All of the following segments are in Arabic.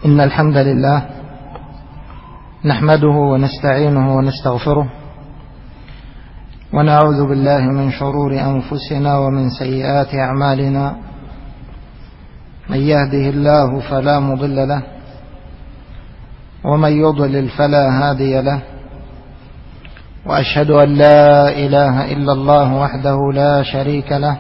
إن الحمد لله نحمده ونستعينه ونستغفره ونعوذ بالله من شرور أنفسنا ومن سيئات أعمالنا. من يهده الله فلا مضل له ومن يضلل فلا هادي له، وأشهد أن لا إله إلا الله وحده لا شريك له،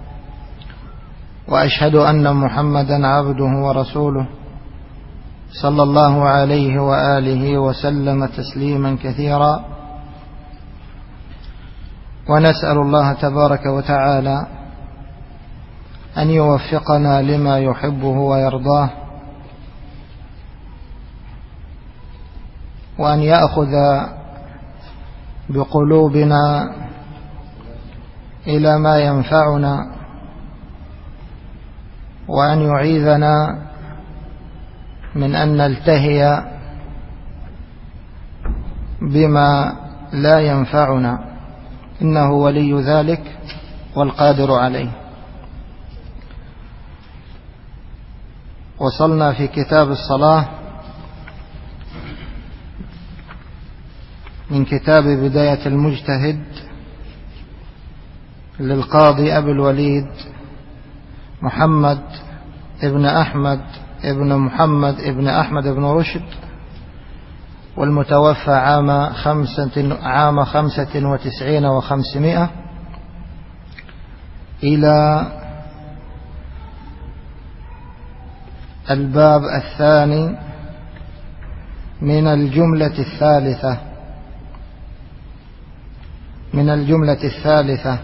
وأشهد أن محمدا عبده ورسوله صلى الله عليه وآله وسلم تسليما كثيرا. ونسأل الله تبارك وتعالى أن يوفقنا لما يحبه ويرضاه، وأن يأخذ بقلوبنا إلى ما ينفعنا، وأن يعيذنا من أن نلتهي بما لا ينفعنا، إنه ولي ذلك والقادر عليه. وصلنا في كتاب الصلاة من كتاب بداية المجتهد للقاضي أبي الوليد محمد ابن أحمد ابن محمد ابن أحمد بن رشد، والمتوفى عام 95 و500، إلى الباب الثاني من الجملة الثالثة.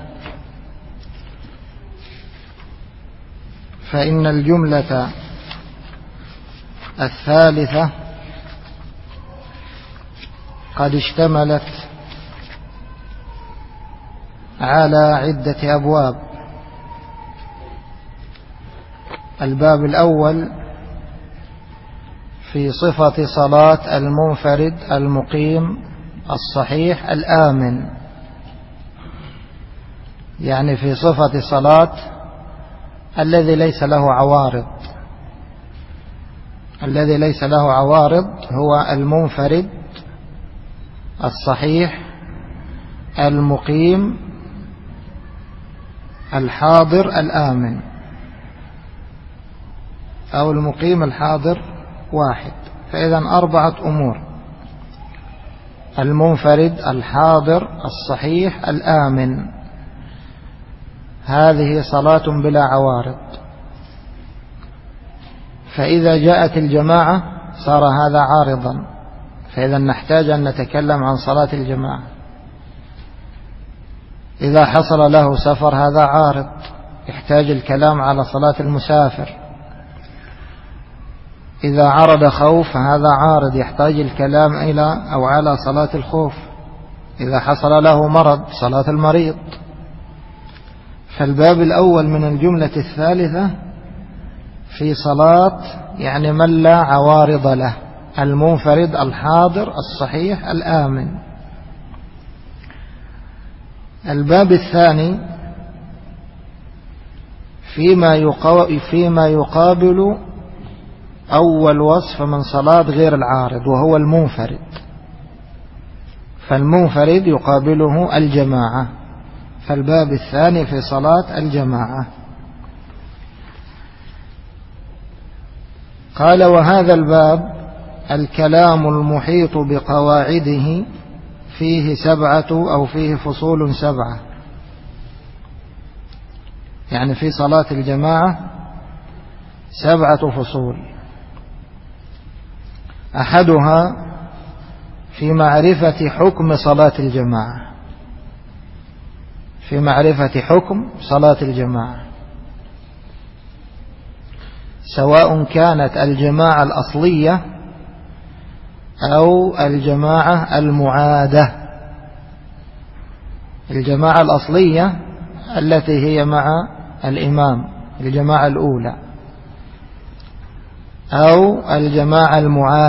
فإن الجملة الثالثة قد اشتملت على عدة أبواب. الباب الأول في صفة صلاة المنفرد المقيم الصحيح الآمن، يعني في صفة صلاة الذي ليس له عوارض. الذي ليس له عوارض هو المنفرد الصحيح المقيم الحاضر الآمن، أو المقيم الحاضر واحد. فإذا 4 أمور: المنفرد الحاضر الصحيح الآمن، هذه صلاة بلا عوارض. فإذا جاءت الجماعة صار هذا عارضا، فإذا نحتاج أن نتكلم عن صلاة الجماعة. إذا حصل له سفر هذا عارض، يحتاج الكلام على صلاة المسافر. إذا عرض خوف هذا عارض، يحتاج الكلام إلى أو على صلاة الخوف. إذا حصل له مرض صلاة المريض. فالباب الأول من الجملة الثالثة في صلاة يعني من لا عوارض له، المنفرد الحاضر الصحيح الآمن. الباب الثاني فيما يقابل أول وصف من صلاة غير العارض، وهو المنفرد. فالمنفرد يقابله الجماعة. فالباب الثاني في صلاة الجماعة. قال: وهذا الباب الكلام المحيط بقواعده فيه 7 أو فيه فصول 7. يعني في صلاة الجماعة 7 فصول. أحدها في معرفة حكم صلاة الجماعة، في معرفة حكم صلاة الجماعة، سواء كانت الجماعة الأصلية أو الجماعة المعادة. الجماعة الأصلية التي هي مع الإمام، الجماعة الأولى، أو الجماعة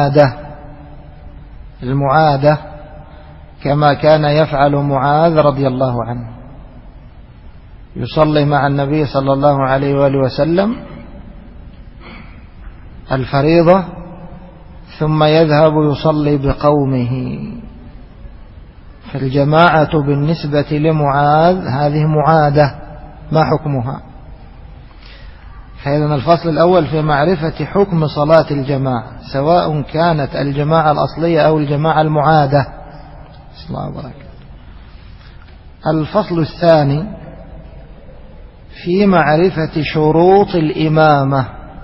المعادة كما كان يفعل معاذ رضي الله عنه، يصلي مع النبي صلى الله عليه وآله وسلم الفريضة ثم يذهب يصلي بقومه. فالجماعة بالنسبة لمعاذ هذه معادة، ما حكمها؟ فإذا الفصل الأول في معرفة حكم صلاة الجماعة، سواء كانت الجماعة الأصلية أو الجماعة المعادة. الفصل الثاني في معرفة شروط الإمامة.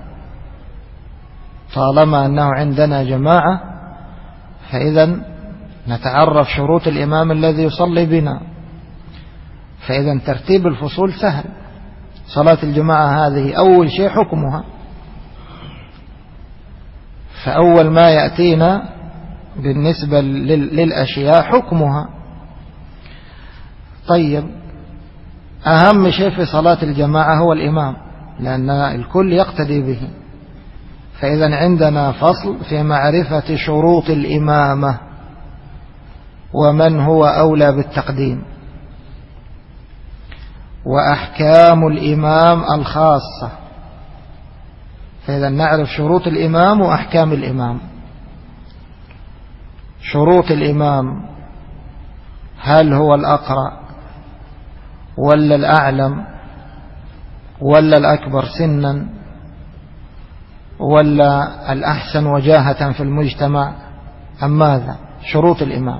طالما أنه عندنا جماعة فإذا نتعرف شروط الإمام الذي يصلي بنا. فإذا ترتيب الفصول سهل. صلاة الجماعة هذه أول شيء حكمها، فأول ما يأتينا بالنسبة للأشياء حكمها. طيب، أهم شيء في صلاة الجماعة هو الإمام، لأن الكل يقتدي به. فإذا عندنا فصل في معرفة شروط الإمامة ومن هو أولى بالتقديم، وأحكام الإمام الخاصة. فإذا نعرف شروط الإمام وأحكام الإمام. شروط الإمام: هل هو الأقرأ ولا الأعلم ولا الأكبر سنا ولا الأحسن وجاهة في المجتمع أم ماذا؟ شروط الإمام.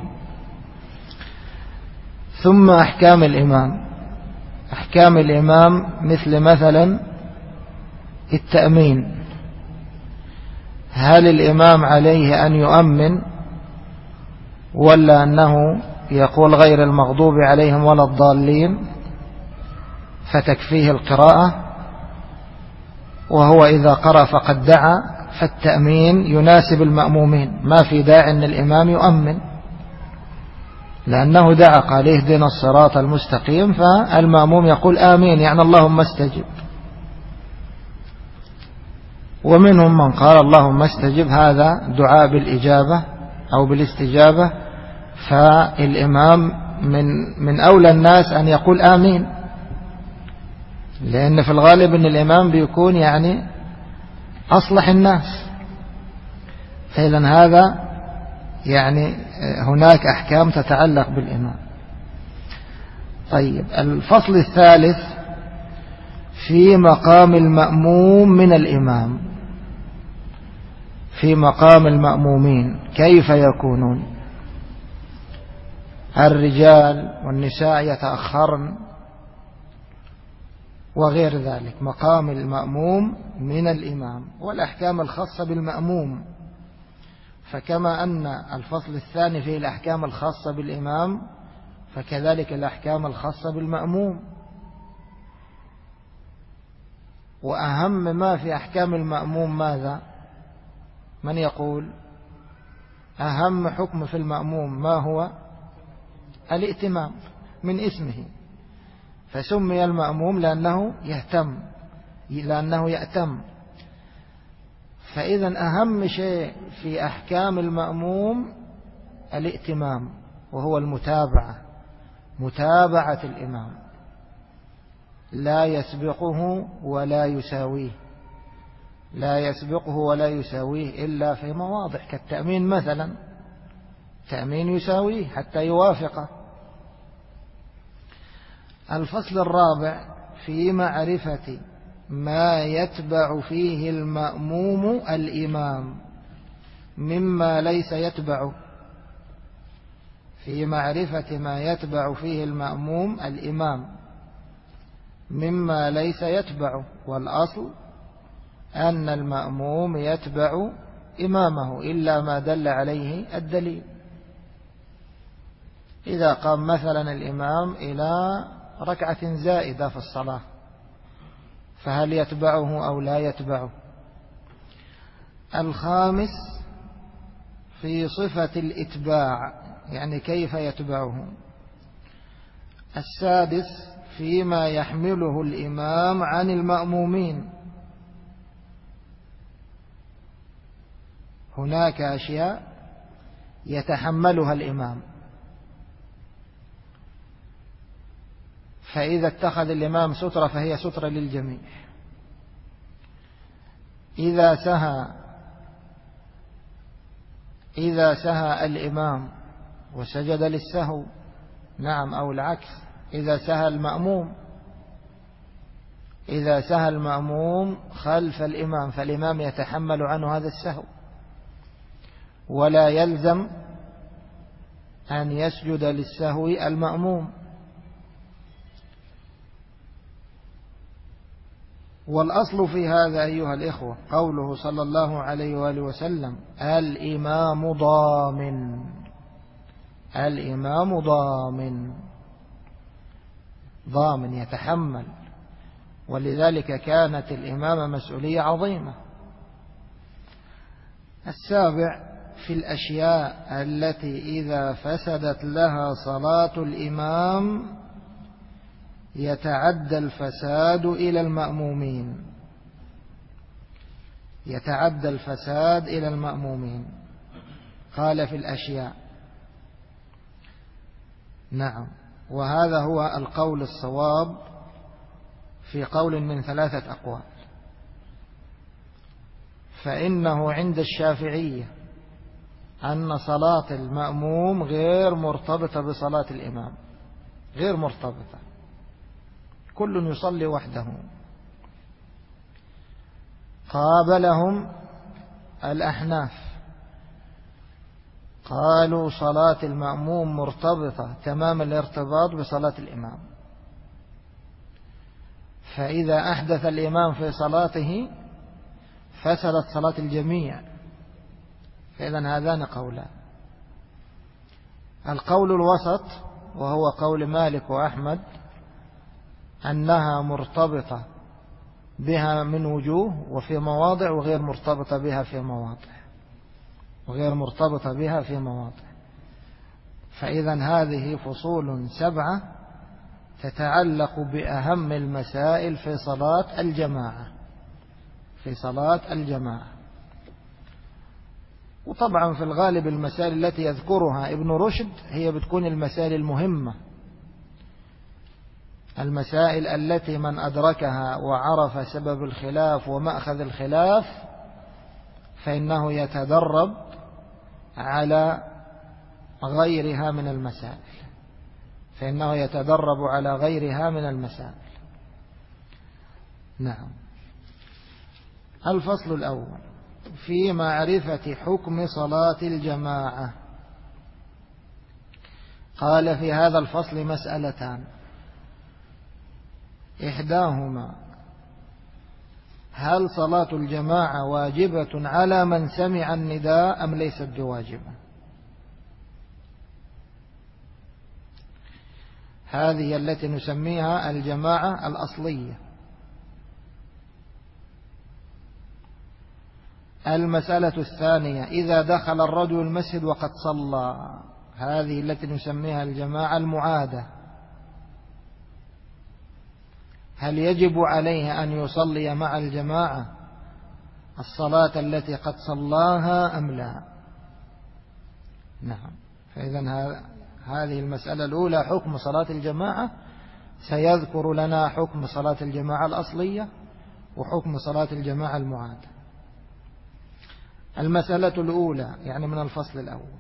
ثم أحكام الإمام. أحكام الإمام مثلا التأمين. هل الإمام عليه أن يؤمن ولا أنه يقول غير المغضوب عليهم ولا الضالين فتكفيه القراءة، وهو إذا قرأ فقد دعا، فالتأمين يناسب المأمومين، ما في داعي أن الإمام يؤمن لأنه دعا قال اهدنا الصراط المستقيم، فالمأموم يقول آمين يعني اللهم استجب. ومنهم من قال اللهم استجب، هذا دعاء بالإجابة أو بالاستجابة، فالإمام من أولى الناس أن يقول آمين، لأن في الغالب أن الإمام بيكون يعني أصلح الناس. فإذا هذا يعني هناك أحكام تتعلق بالإمام. طيب، الفصل الثالث في مقام المأموم من الإمام. في مقام المأمومين كيف يكونون؟ الرجال والنساء يتأخرن وغير ذلك. مقام المأموم من الإمام والأحكام الخاصة بالمأموم. فكما أن الفصل الثاني فيه الأحكام الخاصة بالإمام، فكذلك الأحكام الخاصة بالمأموم. وأهم ما في أحكام المأموم ماذا؟ من يقول؟ أهم حكم في المأموم ما هو؟ الائتمام، من اسمه، فسمي المأموم لأنه يأتم. فإذا أهم شيء في أحكام المأموم الائتمام، وهو متابعة الإمام، لا يسبقه ولا يساويه، لا يسبقه ولا يساويه إلا في مواضع كالتأمين مثلا، تأمين يساويه حتى يوافقه. الفصل الرابع في معرفة ما يتبع فيه المأموم الإمام مما ليس يتبعه. في معرفة ما يتبع فيه المأموم الإمام مما ليس يتبعه، والأصل أن المأموم يتبع إمامه إلا ما دل عليه الدليل. إذا قام مثلا الإمام إلى ركعة زائدة في الصلاة فهل يتبعه أو لا يتبعه؟ الخامس في صفة الإتباع، يعني كيف يتبعه. السادس فيما يحمله الإمام عن المأمومين. هناك أشياء يتحملها الإمام، فإذا اتخذ الإمام سترة فهي سترة للجميع. إذا سهى إذا سهى الإمام وسجد للسهو، نعم، أو العكس، إذا سهى المأموم، إذا سهى المأموم خلف الإمام فالإمام يتحمل عنه هذا السهو، ولا يلزم أن يسجد للسهو المأموم. والأصل في هذا أيها الإخوة قوله صلى الله عليه وآله وسلم: الإمام ضامن. الإمام ضامن، ضامن يتحمل، ولذلك كانت الإمامة مسؤولية عظيمة. السابع: في الأشياء التي إذا فسدت لها صلاة الإمام يتعدى الفساد إلى المأمومين. يتعدى الفساد إلى المأمومين. قال في الأشياء، نعم، وهذا هو القول الصواب في قول من 3 أقوال. فإنه عند الشافعية أن صلاة المأموم غير مرتبطة بصلاة الإمام، غير مرتبطة، كل يصلي وحده. قابلهم الأحناف، قالوا صلاة المأموم مرتبطة تمام الارتباط بصلاة الإمام، فإذا أحدث الإمام في صلاته فسدت صلاة الجميع. فإذن هذان قولان. القول الوسط وهو قول مالك وأحمد أنها مرتبطة بها من وجوه وفي مواضع، وغير مرتبطة بها في مواضع، وغير مرتبطة بها في مواضع. فإذن هذه فصول 7 تتعلق بأهم المسائل في صلاة الجماعة، في صلاة الجماعة. وطبعا في الغالب المسائل التي يذكرها ابن رشد هي بتكون المسائل المهمة، المسائل التي من أدركها وعرف سبب الخلاف ومأخذ الخلاف فإنه يتدرب على غيرها من المسائل، فإنه يتدرب على غيرها من المسائل. نعم. الفصل الأول في معرفة حكم صلاة الجماعة. قال في هذا الفصل مسألتان: إحداهما هل صلاة الجماعة واجبة على من سمع النداء أم ليست بواجبة؟ هذه التي نسميها الجماعة الأصلية. المسألة الثانية: إذا دخل الرجل المسجد وقد صلى، هذه التي نسميها الجماعة المعادة، هل يجب عليه أن يصلي مع الجماعة الصلاة التي قد صلاها أم لا؟ نعم. فإذن هذه المسألة الأولى حكم صلاة الجماعة، سيذكر لنا حكم صلاة الجماعة الأصلية وحكم صلاة الجماعة المعادة. المسألة الأولى يعني من الفصل الأول: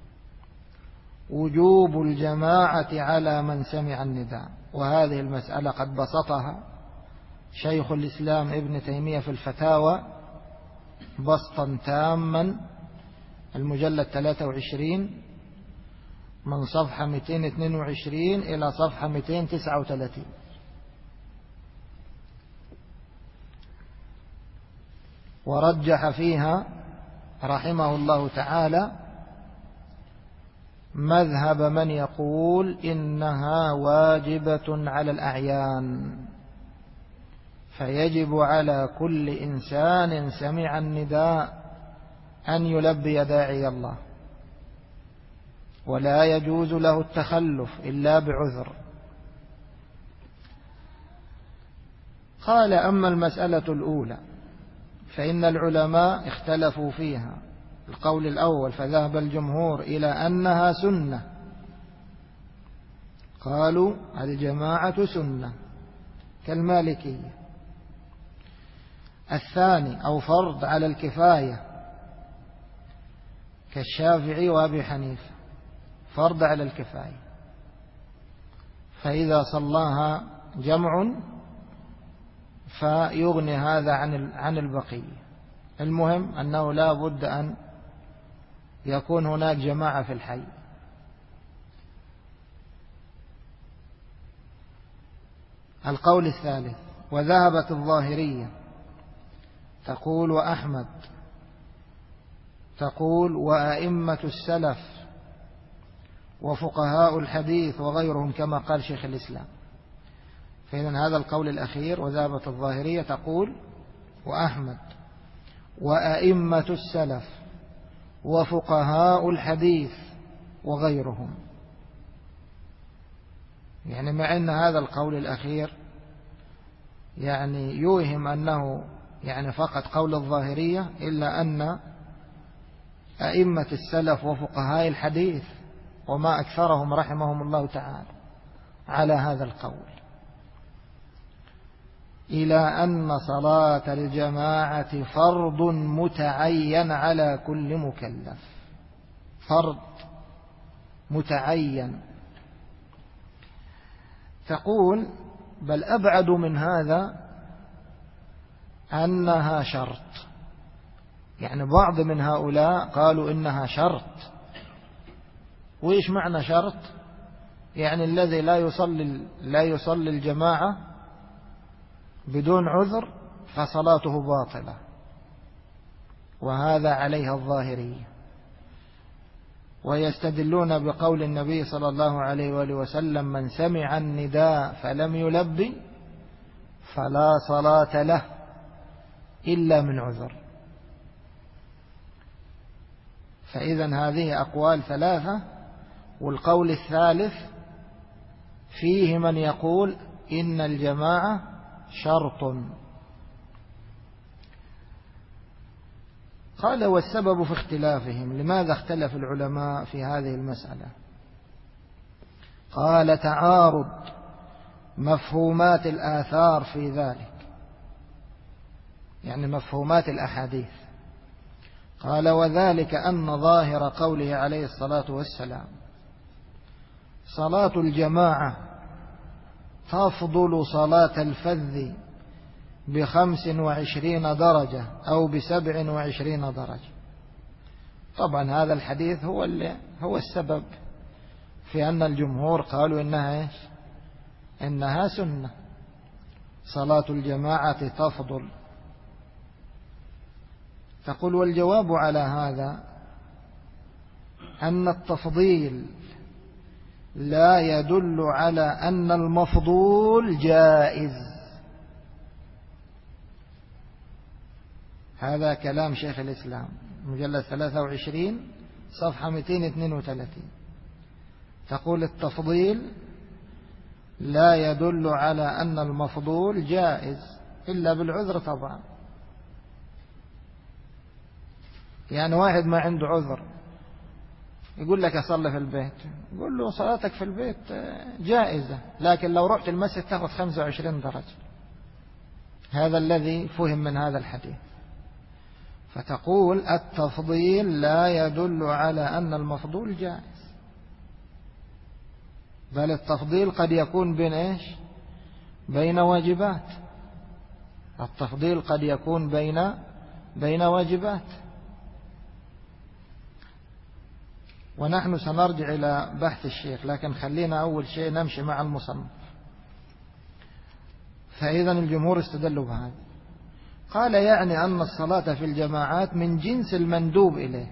وجوب الجماعة على من سمع النداء. وهذه المسألة قد بسطها شيخ الإسلام ابن تيمية في الفتاوى بسطا تاما، المجلد 23 من صفحة 222 إلى صفحة 239. ورجح فيها رحمه الله تعالى مذهب من يقول إنها واجبة على الأعيان، فيجب على كل إنسان سمع النداء أن يلبي داعي الله، ولا يجوز له التخلف إلا بعذر. قال: أما المسألة الأولى فإن العلماء اختلفوا فيها. القول الأول: فذهب الجمهور إلى أنها سنة، قالوا الجماعة سنة كالمالكية. الثاني: أو فرض على الكفاية كالشافعي وأبي حنيفة فرض على الكفاية، فإذا صلاها جمع فيغني هذا عن البقية. المهم أنه لا بد أن يكون هناك جماعة في الحي. القول الثالث: وذهبت الظاهرية تقول وأحمد تقول وأئمة السلف وفقهاء الحديث وغيرهم كما قال شيخ الإسلام. فإذن هذا القول الأخير وذهبت الظاهرية تقول وأحمد وأئمة السلف وفقهاء الحديث وغيرهم. يعني مع أن هذا القول الأخير يعني يوهم أنه يعني فقط قول الظاهرية، إلا أن أئمة السلف وفقهاء الحديث وما أكثرهم رحمهم الله تعالى على هذا القول، إلى أن صلاة الجماعة فرض متعين على كل مكلف، فرض متعين. تقول بل أبعد من هذا أنها شرط. يعني بعض من هؤلاء قالوا إنها شرط. وإيش معنى شرط؟ يعني الذي لا يصلي الجماعة بدون عذر فصلاته باطلة، وهذا عليها الظاهرية. ويستدلون بقول النبي صلى الله عليه وآله وسلم من سمع النداء فلم يلبي فلا صلاة له إلا من عذر. فإذن هذه أقوال ثلاثة. والقول الثالث فيه من يقول إن الجماعة شرط. قال والسبب في اختلافهم. لماذا اختلف العلماء في هذه المسألة؟ قال تعارض مفهومات الآثار في ذلك، يعني مفهومات الأحاديث. قال وذلك أن ظاهر قوله عليه الصلاة والسلام صلاة الجماعة تفضل صلاة الفذ ب25 درجة أو ب27 درجة. طبعا هذا الحديث هو السبب في أن الجمهور قالوا إنها سنة، صلاة الجماعة تفضل. تقول والجواب على هذا أن التفضيل لا يدل على أن المفضول جائز. هذا كلام شيخ الإسلام مجلد 23 صفحة 232. تقول التفضيل لا يدل على أن المفضول جائز إلا بالعذر طبعا. يعني واحد ما عنده عذر يقول لك أصلي في البيت، يقول له صلاتك في البيت جائزة، لكن لو رحت المسجد تأخذ 25 درجة. هذا الذي فهم من هذا الحديث. فتقول التفضيل لا يدل على أن المفضول جائز، بل التفضيل قد يكون بين واجبات. التفضيل قد يكون بين واجبات. ونحن سنرجع إلى بحث الشيخ، لكن خلينا أول شيء نمشي مع المصنف. فإذا الجمهور استدلوا بهذا. قال يعني أن الصلاة في الجماعات من جنس المندوب إليه،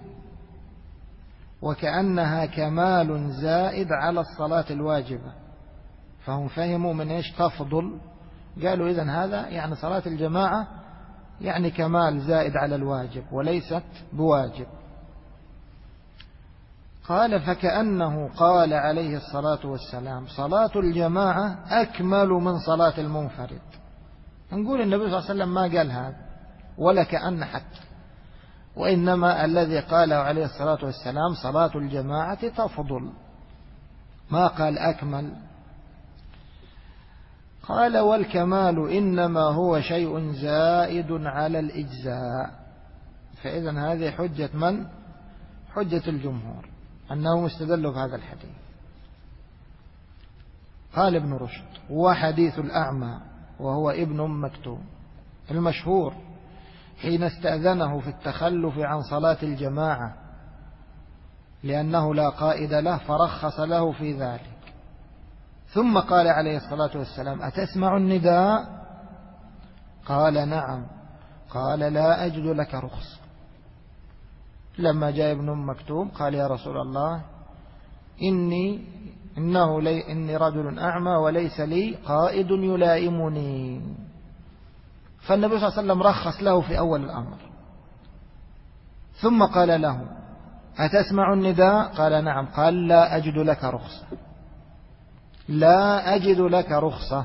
وكأنها كمال زائد على الصلاة الواجبة. فهم فهموا من تفضل، قالوا إذن هذا يعني صلاة الجماعة يعني كمال زائد على الواجب وليست بواجب. قال فكأنه قال عليه الصلاة والسلام صلاة الجماعة أكمل من صلاة المنفرد. نقول النبي صلى الله عليه وسلم ما قال هذا ولا كأن حتى، وإنما الذي قاله عليه الصلاة والسلام صلاة الجماعة تفضل، ما قال أكمل. قال والكمال إنما هو شيء زائد على الإجزاء. فإذن هذه حجة من؟ حجة الجمهور أنهم استدلوا بهذا الحديث. قال ابن رشد: وحديث الأعمى وهو ابن مكتوم المشهور حين استأذنه في التخلف عن صلاة الجماعة لأنه لا قائد له فرخص له في ذلك، ثم قال عليه الصلاة والسلام: أتسمع النداء؟ قال: نعم. قال: لا أجد لك رخصة. لما جاء ابن مكتوم قال: يا رسول الله، إني رجل أعمى وليس لي قائد يلائمني. فالنبي صلى الله عليه وسلم رخص له في أول الأمر، ثم قال له: أتسمع النداء؟ قال: نعم. قال: لا أجد لك رخصة، لا أجد لك رخصة.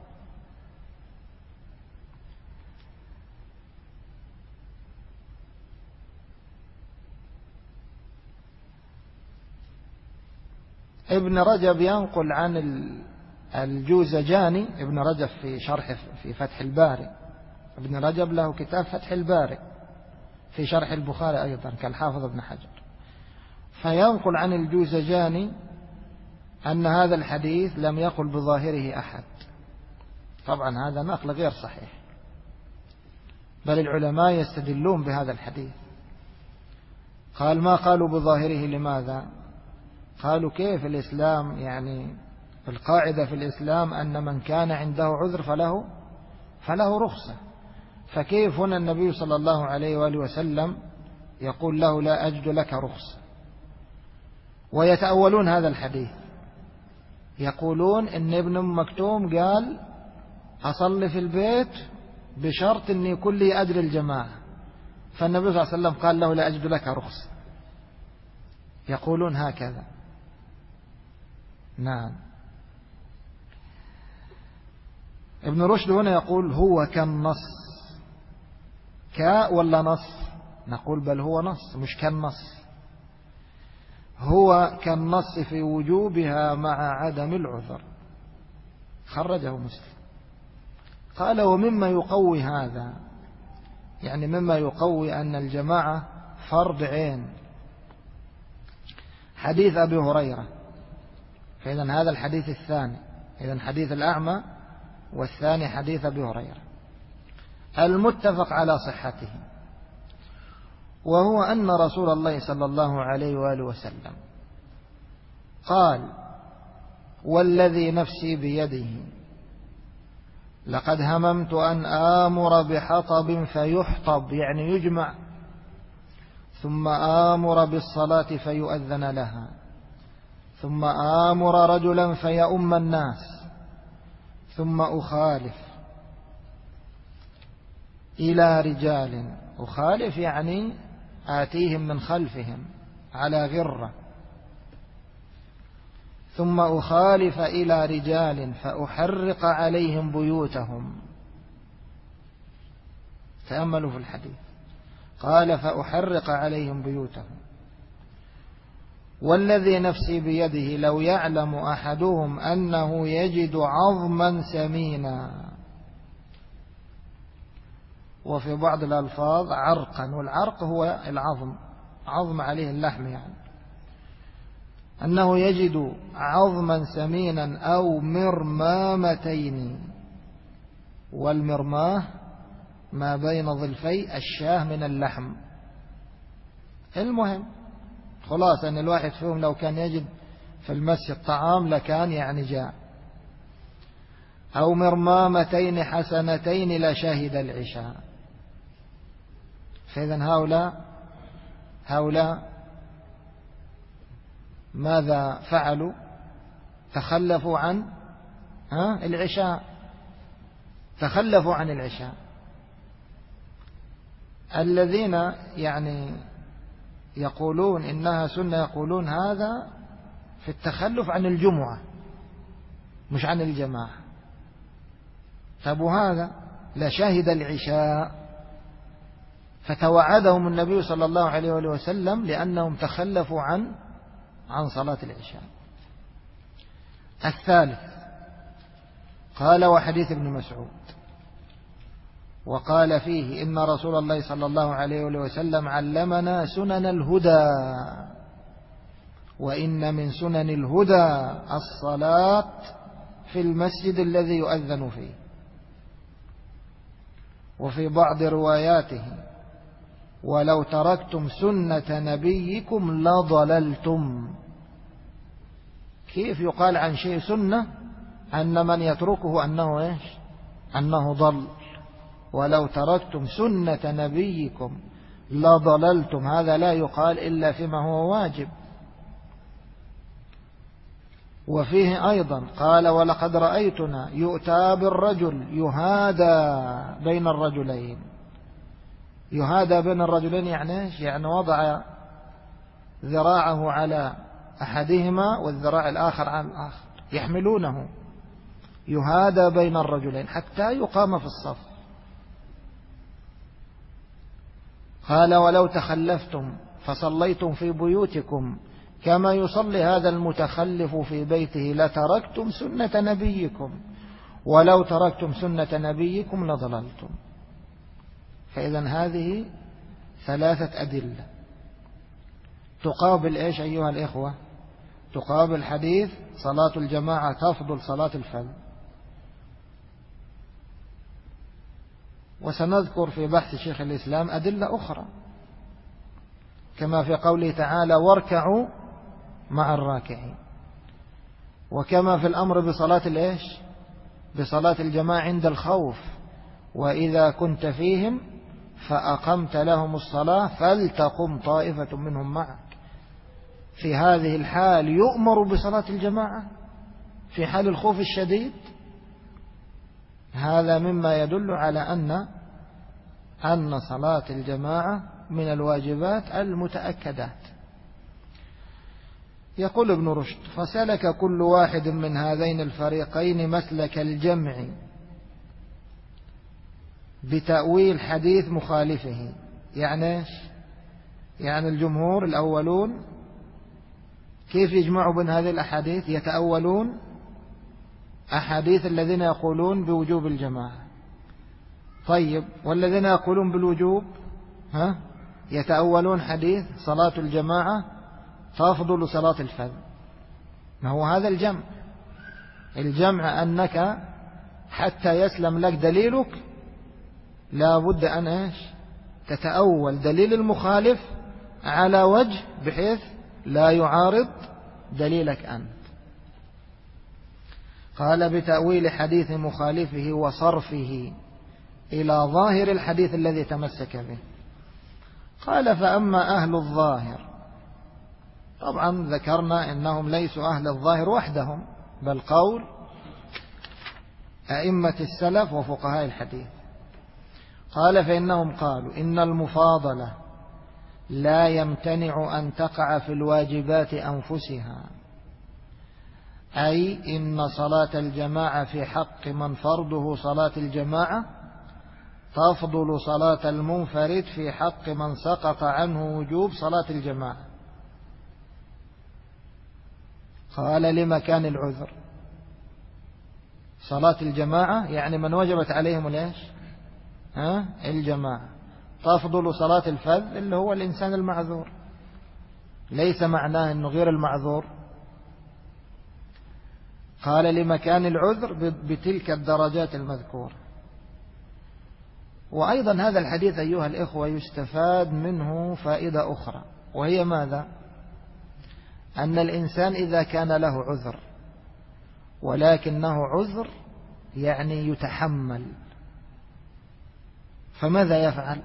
ابن رجب ينقل عن الجوزجاني. ابن رجب في فتح الباري، ابن رجب له كتاب فتح الباري في شرح البخاري أيضا كالحافظ ابن حجر، فينقل عن الجوزجاني أن هذا الحديث لم يقل بظاهره أحد. طبعا هذا نقل غير صحيح، بل العلماء يستدلون بهذا الحديث. قال: ما قالوا بظاهره. لماذا؟ قالوا: كيف الإسلام يعني القاعدة في الإسلام أن من كان عنده عذر فله رخصة، فكيف هنا النبي صلى الله عليه وآله وسلم يقول له: لا أجد لك رخصة؟ ويتأولون هذا الحديث، يقولون إن ابن مكتوم قال: أصلي في البيت بشرط أن يكون لي أجر الجماعة، فالنبي صلى الله عليه وسلم قال له: لا أجد لك رخصة. يقولون هكذا. نعم. ابن رشد هنا يقول: هو كالنص. ولا نص؟ نقول: بل هو نص مش كالنص. هو كالنص في وجوبها مع عدم العذر. خرجه مسلم. قال: ومما يقوي هذا، يعني مما يقوي أن الجماعة فرض عين، حديث أبي هريرة. فإذن هذا الحديث الثاني، إذن حديث الأعمى، والثاني حديث أبي هريرة المتفق على صحته، وهو أن رسول الله صلى الله عليه وآله وسلم قال: والذي نفسي بيده لقد هممت أن آمر بحطب فيحطب، يعني يجمع، ثم آمر بالصلاة فيؤذن لها، ثم آمر رجلا فيؤم الناس، ثم أخالف إلى رجال. أخالف يعني آتيهم من خلفهم على غرة. ثم أخالف إلى رجال فأحرق عليهم بيوتهم. تأملوا في الحديث، قال: فأحرق عليهم بيوتهم. والذي نفسي بيده لو يعلم أحدهم أنه يجد عظما سمينا. وفي بعض الألفاظ عرقا، والعرق هو العظم، عظم عليه اللحم، يعني أنه يجد عظما سمينا أو مرمامتين. والمرماه ما بين ظلفي الشاه من اللحم. المهم خلاص أن الواحد فيهم لو كان يجد في المسجد طعام لكان يعني جاء. أو مرمامتين حسنتين لشهد العشاء. فإذن هؤلاء ماذا فعلوا؟ تخلفوا عن العشاء، تخلفوا عن العشاء. الذين يعني يقولون إنها سنة يقولون هذا في التخلف عن الجمعة مش عن الجماعة. طب وهذا لشهد العشاء، فتوعدهم النبي صلى الله عليه وسلم لأنهم تخلفوا عن صلاة العشاء. الثالث قال: وحديث ابن مسعود وقال فيه إن رسول الله صلى الله عليه وسلم علمنا سنن الهدى، وإن من سنن الهدى الصلاة في المسجد الذي يؤذن فيه. وفي بعض رواياته ولو تركتم سنة نبيكم لضللتم. كيف يقال عن شيء سنة أن من يتركه أنه إيش؟ أنه ضل. ولو تركتم سنة نبيكم لضللتم، هذا لا يقال إلا فيما هو واجب. وفيه أيضا قال ولقد رأيتنا يؤتى بالرجل يهادى بين الرجلين. يهادى بين الرجلين يعني إيش؟ يعني وضع ذراعه على أحدهما والذراع الآخر على الآخر يحملونه، يهادى بين الرجلين حتى يقام في الصف. قال ولو تخلفتم فصليتم في بيوتكم كما يصلي هذا المتخلف في بيته لتركتم سنة نبيكم، ولو تركتم سنة نبيكم لضللتم. فإذا هذه ثلاثة أدلة تقابل إيش أيها الإخوة؟ تقابل حديث صلاة الجماعة تفضل صلاة الفرد. وسنذكر في بحث شيخ الإسلام أدلة أخرى، كما في قوله تعالى واركعوا مع الراكعين، وكما في الأمر بصلاة الإيش؟ بصلاة الجماعة عند الخوف، وإذا كنت فيهم فأقمت لهم الصلاة فلتقم طائفة منهم معك. في هذه الحال يؤمر بصلاة الجماعة في حال الخوف الشديد. هذا مما يدل على أن صلاة الجماعة من الواجبات المتأكدات. يقول ابن رشد فسلك كل واحد من هذين الفريقين مسلك الجمع بتأويل حديث مخالفه. يعني الجمهور الأولون كيف يجمعوا بين هذه الأحاديث؟ يتأولون أحاديث الذين يقولون بوجوب الجماعة. طيب والذين يقولون بالوجوب يتأولون حديث صلاة الجماعة تفضل صلاة الفرد. ما هو هذا الجمع؟ الجمع أنك حتى يسلم لك دليلك لا بد أن إيش؟ تتأول دليل المخالف على وجه بحيث لا يعارض دليلك أنت. قال بتأويل حديث مخالفه وصرفه إلى ظاهر الحديث الذي تمسك به. قال فأما أهل الظاهر، طبعا ذكرنا أنهم ليسوا أهل الظاهر وحدهم، بل قول أئمة السلف وفقهاء الحديث. قال فإنهم قالوا إن المفاضلة لا يمتنع أن تقع في الواجبات أنفسها، أي إن صلاة الجماعة في حق من فرضه صلاة الجماعة تفضل صلاة المنفرد في حق من سقط عنه وجوب صلاة الجماعة. قال لمكان العذر. صلاة الجماعة يعني من وجبت عليهم الإيش؟ الجماعة. تفضل صلاة الفذ اللي هو الإنسان المعذور، ليس معناه أنه غير المعذور. قال لمكان العذر بتلك الدرجات المذكورة. وأيضا هذا الحديث أيها الإخوة يستفاد منه فائدة أخرى، وهي ماذا؟ أن الإنسان إذا كان له عذر، ولكنه عذر يعني يتحمل، فماذا يفعل؟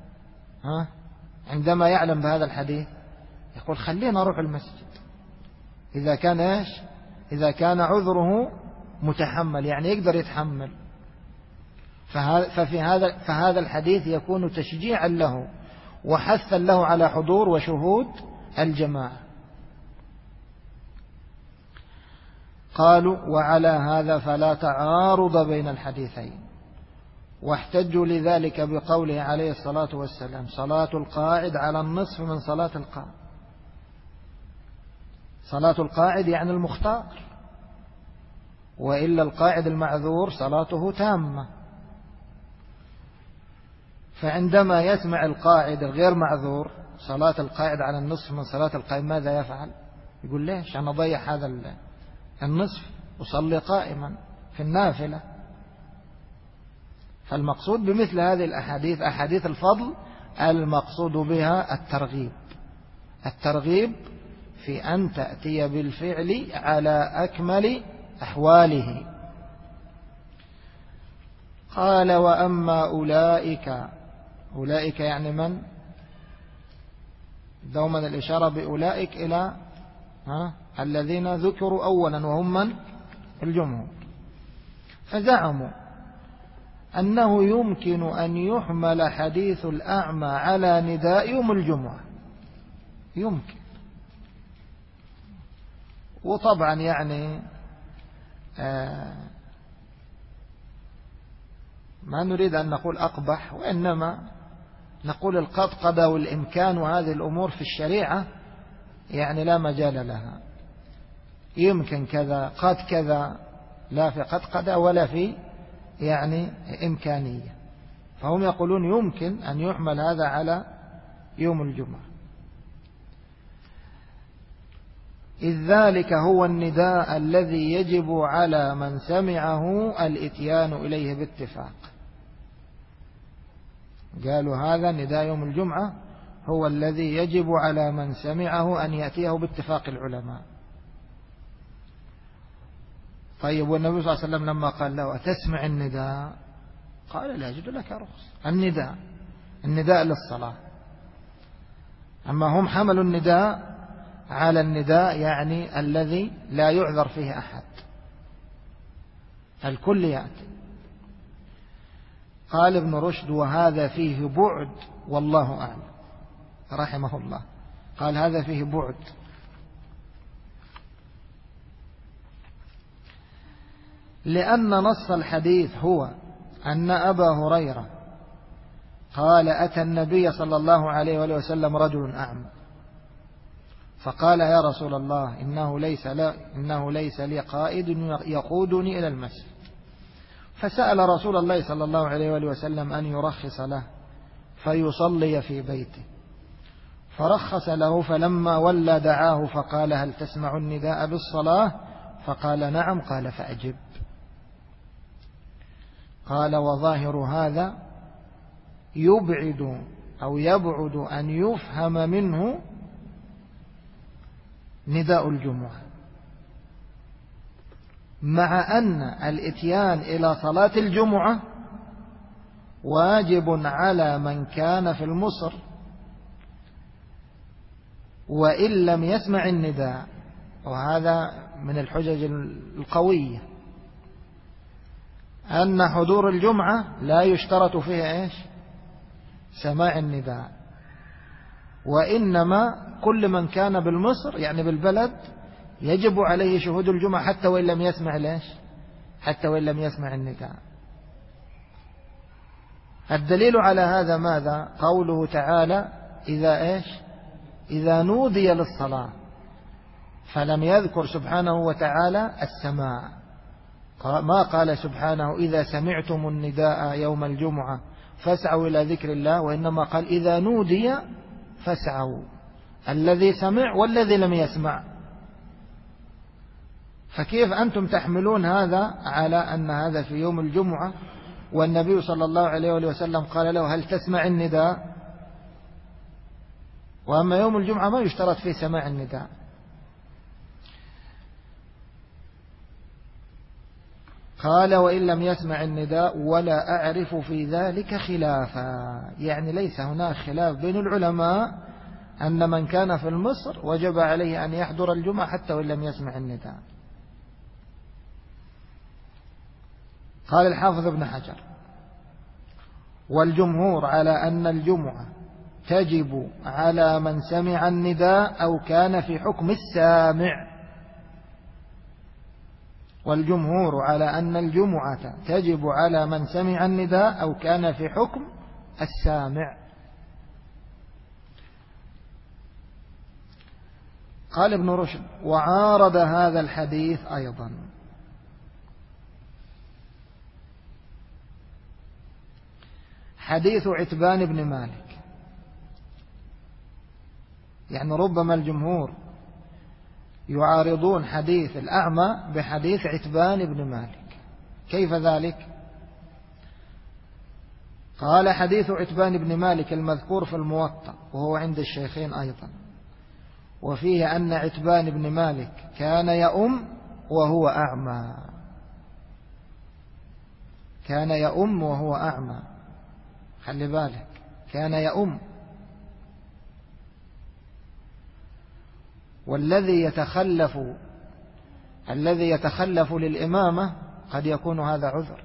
عندما يعلم بهذا الحديث يقول خلينا نروح المسجد. إذا كان إيش؟ إذا كان عذره متحمل يعني يقدر يتحمل، فهذا الحديث يكون تشجيعا له وحثا له على حضور وشهود الجماعة. قالوا وعلى هذا فلا تعارض بين الحديثين، واحتجوا لذلك بقوله عليه الصلاة والسلام صلاة القاعد على النصف من صلاة القائم. صلاة القاعد يعني المختار، وإلا القاعد المعذور صلاته تامة. فعندما يسمع القاعد الغير معذور صلاة القاعد على النصف من صلاة القائم ماذا يفعل؟ يقول ليش أنا أضيع هذا النصف أصلي قائما في النافلة. فالمقصود بمثل هذه الأحاديث أحاديث الفضل المقصود بها الترغيب في أن تأتي بالفعل على أكمل أحواله. قال وأما أولئك يعني من؟ دوما الإشارة بأولئك إلى الذين ذكروا أولا وهم من؟ الجمهور. فزعموا أنه يمكن أن يحمل حديث الأعمى على نداء يوم الجمعة، يمكن. وطبعا يعني ما نريد أن نقول أقبح، وإنما نقول القدقدة والإمكان وهذه الأمور في الشريعة يعني لا مجال لها. يمكن كذا قد كذا، لا في قدقدة ولا في يعني إمكانية. فهم يقولون يمكن أن يحمل هذا على يوم الجمعة، إذ ذلك هو النداء الذي يجب على من سمعه الإتيان إليه باتفاق. قالوا هذا نداء يوم الجمعة هو الذي يجب على من سمعه أن يأتيه باتفاق العلماء. طيب والنبي صلى الله عليه وسلم لما قال له أتسمع النداء؟ قال لا أجد لك رخص. النداء للصلاة. أما هم حملوا النداء على النداء يعني الذي لا يعذر فيه أحد، الكل يأتي. قال ابن رشد وهذا فيه بعد والله أعلم رحمه الله، قال هذا فيه بعد، لأن نص الحديث هو أن أبا هريرة قال أتى النبي صلى الله عليه وآله وسلم رجل أعمى فقال يا رسول الله إنه ليس لي قائد يقودني إلى المسجد، فسأل رسول الله صلى الله عليه وآله وسلم أن يرخص له فيصلي في بيته، فرخص له، فلما ولى دعاه فقال هل تسمع النداء بالصلاة؟ فقال نعم. قال فأجب. قال وظاهر هذا يبعد أن يفهم منه نداء الجمعة، مع أن الإتيان إلى صلاة الجمعة واجب على من كان في المصر وإن لم يسمع النداء. وهذا من الحجج القوية أن حضور الجمعة لا يشترط فيه إيش؟ سماع النداء، وإنما كل من كان بالمصر يعني بالبلد يجب عليه شهود الجمعة حتى وإن لم يسمع ليش؟ حتى وإن لم يسمع النداء. الدليل على هذا ماذا؟ قوله تعالى إذا نودي للصلاة، فلم يذكر سبحانه وتعالى السماع، ما قال سبحانه إذا سمعتم النداء يوم الجمعة فاسعوا إلى ذكر الله، وإنما قال إذا نودي فاسعوا، الذي سمع والذي لم يسمع. فكيف أنتم تحملون هذا على أن هذا في يوم الجمعة والنبي صلى الله عليه وسلم قال له هل تسمع النداء؟ وأما يوم الجمعة ما يشترط فيه سماع النداء. قال وإن لم يسمع النداء ولا أعرف في ذلك خلافا، يعني ليس هناك خلاف بين العلماء أن من كان في المصر وجب عليه أن يحضر الجمعة حتى وإن لم يسمع النداء. قال الحافظ ابن حجر والجمهور على أن الجمعة تجب على من سمع النداء أو كان في حكم السامع. والجمهور على أن الجمعة تجب على من سمع النداء أو كان في حكم السامع. قال ابن رشد وعارض هذا الحديث أيضا حديث عتبان بن مالك. يعني ربما الجمهور يعارضون حديث الأعمى بحديث عتبان بن مالك. كيف ذلك؟ قال حديث عتبان بن مالك المذكور في الموطأ وهو عند الشيخين أيضا، وفيه أن عتبان بن مالك كان يؤم وهو أعمى. كان يؤم وهو أعمى، خلي بالك، كان يؤم. والذي يتخلف للإمامة قد يكون هذا عذر.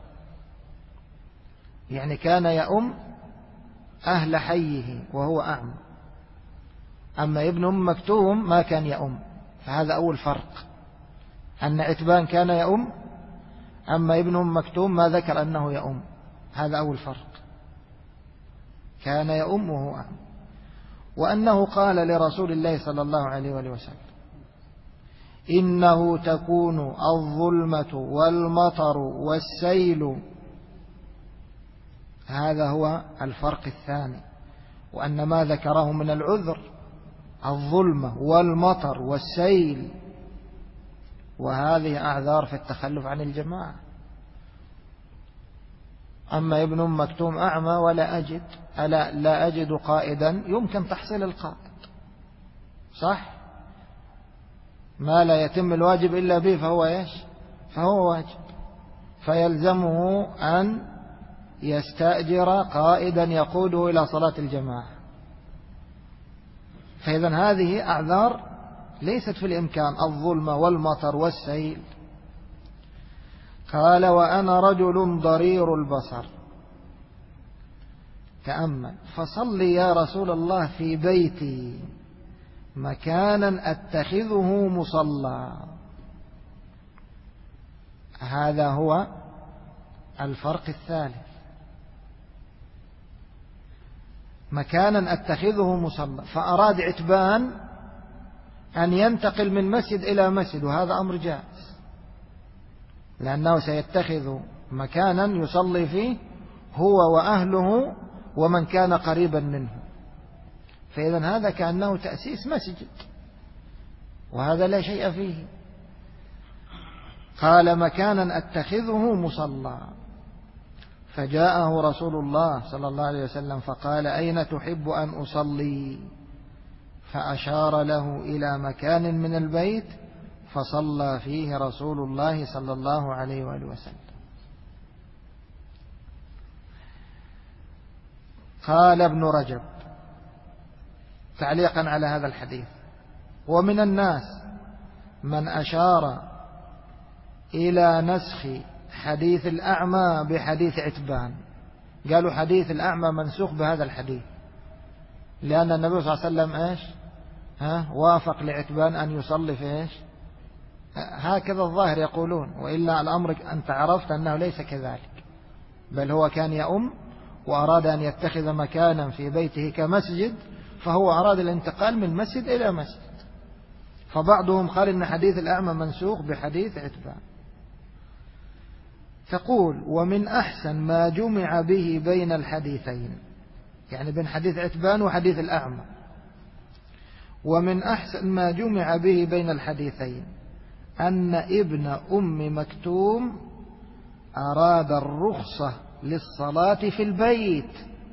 يعني كان يؤم أهل حيه وهو أعمى، أما ابن أم مكتوم ما كان يؤم. فهذا أول فرق، أن عتبان كان يؤم، أما ابن أم مكتوم ما ذكر أنه يؤم. هذا أول فرق، كان يؤم وهو أعمى. وأنه قال لرسول الله صلى الله عليه وسلم: إنه تكون الظلمة والمطر والسيل. هذا هو الفرق الثاني، وأن ما ذكره من العذر الظلمة والمطر والسيل، وهذه أعذار في التخلف عن الجماعة. أما ابن أم مكتوم أعمى لا أجد قائدا، يمكن تحصيل القائد، صح؟ ما لا يتم الواجب إلا به فهو واجب، فيلزمه أن يستأجر قائدا يقوده إلى صلاة الجماعة. فإذا هذه أعذار ليست في الإمكان، الظلمة والمطر والسيل. قال: وأنا رجل ضرير البصر. تأمل: فصل يا رسول الله في بيتي مكانا أتخذه مصلى. هذا هو الفرق الثالث، مكانا أتخذه مصلى. فأراد عتبان أن ينتقل من مسجد إلى مسجد، وهذا أمر جائز، لأنه سيتخذ مكانا يصلي فيه هو وأهله ومن كان قريبا منه. فإذا هذا كأنه تأسيس مسجد، وهذا لا شيء فيه. قال: مكانا أتخذه مصلى. فجاءه رسول الله صلى الله عليه وسلم فقال: أين تحب أن أصلي؟ فأشار له إلى مكان من البيت فصلى فيه رسول الله صلى الله عليه وآله وسلم. قال ابن رجب تعليقا على هذا الحديث: ومن الناس من أشار إلى نسخ حديث الأعمى بحديث عتبان. قالوا حديث الأعمى منسوخ بهذا الحديث، لأن النبي صلى الله عليه وسلم وافق لعتبان أن يصلي في هكذا الظاهر يقولون، وإلا الأمر أنت عرفت أنه ليس كذلك، بل هو كان يؤم وأراد أن يتخذ مكانا في بيته كمسجد، فهو أراد الانتقال من مسجد إلى مسجد. فبعضهم قال إن حديث الأعمى منسوخ بحديث عتبان. تقول: ومن أحسن ما جمع به بين الحديثين، يعني بين حديث عتبان وحديث الأعمى، ومن أحسن ما جمع به بين الحديثين أن ابن أم مكتوم أراد الرخصة للصلاة في البيت،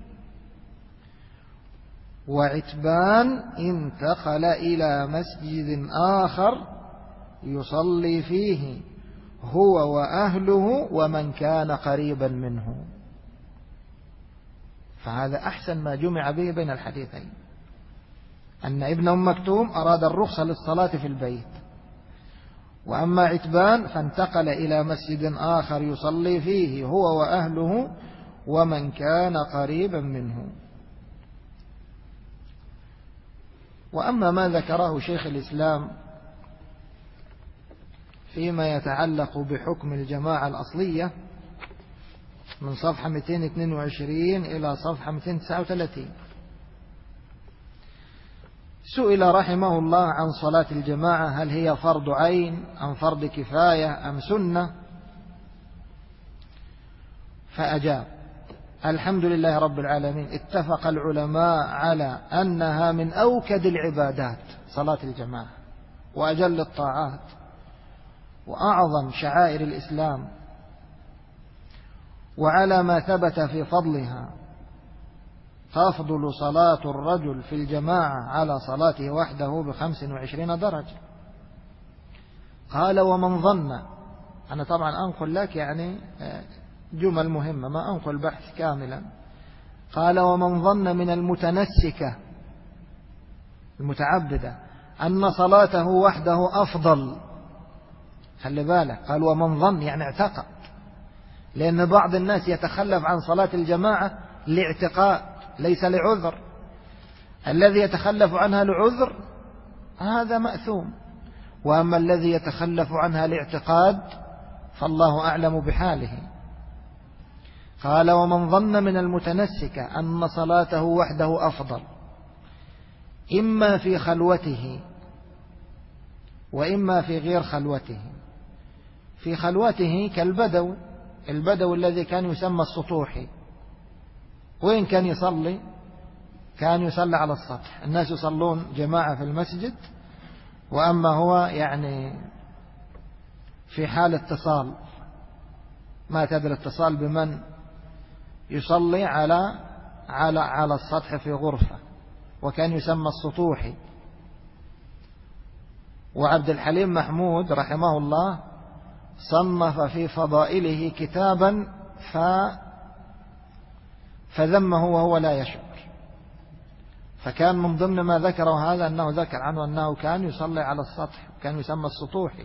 وعتبان انتقل إلى مسجد آخر يصلي فيه هو وأهله ومن كان قريبا منه. فهذا أحسن ما جمع به بين الحديثين، أن ابن أم مكتوم أراد الرخصة للصلاة في البيت، وأما عتبان فانتقل إلى مسجد آخر يصلي فيه هو وأهله ومن كان قريبا منه. وأما ما ذكره شيخ الإسلام فيما يتعلق بحكم الجماعة الأصلية من صفحة 222 إلى صفحة 239، سئل رحمه الله عن صلاة الجماعة: هل هي فرض عين أم فرض كفاية أم سنة؟ فأجاب: الحمد لله رب العالمين اتفق العلماء على أنها من أوكد العبادات صلاة الجماعة وأجل الطاعات وأعظم شعائر الإسلام، وعلى ما ثبت في فضلها تفضل صلاة الرجل في الجماعة على صلاته وحده ب25 درجة. قال ومن ظن، أنا طبعا أنقل لك يعني جمل مهمة، ما أنقل بحث كاملا. قال ومن ظن من المتنسكة المتعبدة أن صلاته وحده أفضل، خلي بالك، قال ومن ظن يعني اعتقد، لأن بعض الناس يتخلف عن صلاة الجماعة لاعتقاد ليس لعذر. الذي يتخلف عنها لعذر هذا مأثوم، وأما الذي يتخلف عنها لاعتقاد فالله أعلم بحاله. قال ومن ظن من المتنسكة أن صلاته وحده أفضل إما في خلوته وإما في غير خلوته. في خلوته البدو الذي كان يسمى السطوحي، وين كان يصلي؟ كان يصلي على السطح، الناس يصلون جماعة في المسجد، وأما هو يعني في حال اتصال، ما تدري اتصال بمن، يصلي على السطح في غرفة، وكان يسمى السطوحي. وعبد الحليم محمود رحمه الله صنف في فضائله كتابا فذمه وهو لا يشعر، فكان من ضمن ما ذكره هذا أنه ذكر عنه أنه كان يصلي على السطح، كان يسمى السطوحي.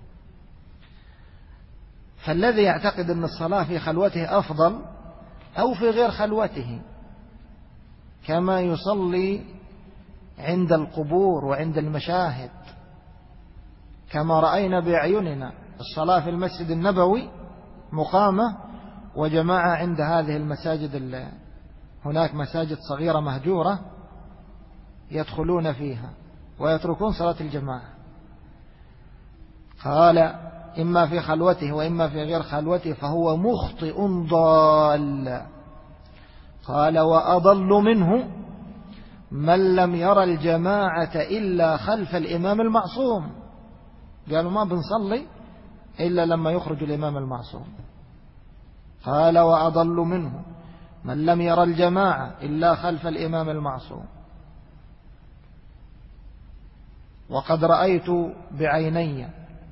فالذي يعتقد أن الصلاة في خلوته أفضل أو في غير خلوته، كما يصلي عند القبور وعند المشاهد، كما رأينا بأعيننا الصلاة في المسجد النبوي مقامة وجماعة عند هذه المساجد، هناك مساجد صغيرة مهجورة يدخلون فيها ويتركون صلاة الجماعة. قال إما في خلوته وإما في غير خلوته فهو مخطئ ضال. قال وأضل منه من لم يرى الجماعة إلا خلف الإمام المعصوم. قالوا ما بنصلي إلا لما يخرج الإمام المعصوم. قال وأضل منه من لم يرى الجماعة إلا خلف الإمام المعصوم. وقد رأيت بعيني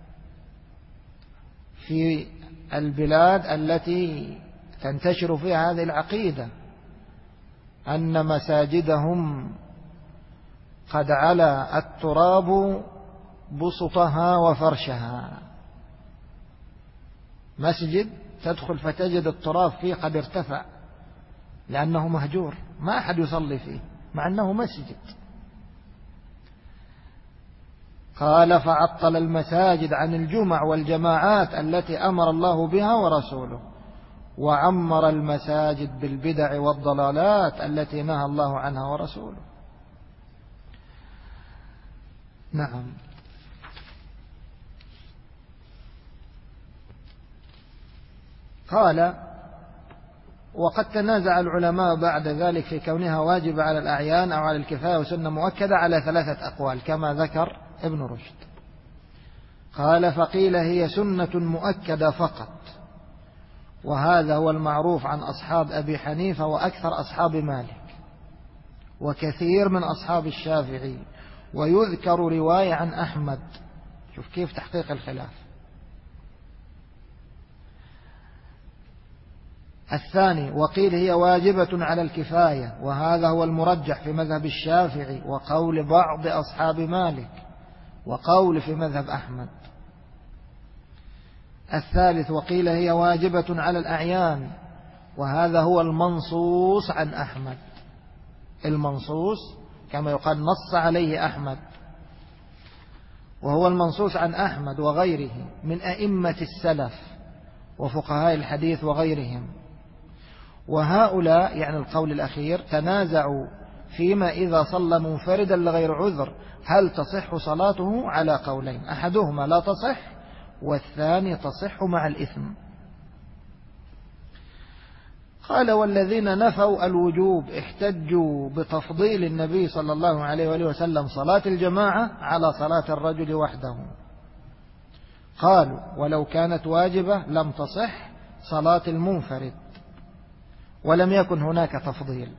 في البلاد التي تنتشر فيها هذه العقيدة أن مساجدهم قد علا التراب بسطها وفرشها. مسجد تدخل فتجد التراب فيه قد ارتفع لأنه مهجور، ما أحد يصلي فيه مع أنه مسجد. قال فعطل المساجد عن الجمع والجماعات التي أمر الله بها ورسوله، وعمر المساجد بالبدع والضلالات التي نهى الله عنها ورسوله. نعم. قال وقد تنازع العلماء بعد ذلك في كونها واجبة على الأعيان أو على الكفاية وسنة مؤكدة على 3 أقوال كما ذكر ابن رشد. قال فقيل هي سنة مؤكدة فقط، وهذا هو المعروف عن أصحاب أبي حنيفة وأكثر أصحاب مالك وكثير من أصحاب الشافعي، ويذكر رواية عن أحمد. شوف كيف تحقيق الخلاف. الثاني وقيل هي واجبة على الكفاية، وهذا هو المرجح في مذهب الشافعي وقول بعض أصحاب مالك وقول في مذهب أحمد. الثالث وقيل هي واجبة على الأعيان، وهذا هو المنصوص عن أحمد. المنصوص كما يقال نص عليه أحمد، وهو المنصوص عن أحمد وغيره من أئمة السلف وفقهاء الحديث وغيرهم. وهؤلاء يعني القول الأخير تنازعوا فيما إذا صلى منفردا لغير عذر هل تصح صلاته على قولين، أحدهما لا تصح والثاني تصح مع الإثم. قال والذين نفوا الوجوب احتجوا بتفضيل النبي صلى الله عليه وآله وسلم صلاة الجماعة على صلاة الرجل وحده. قالوا ولو كانت واجبة لم تصح صلاة المنفرد ولم يكن هناك تفضيل.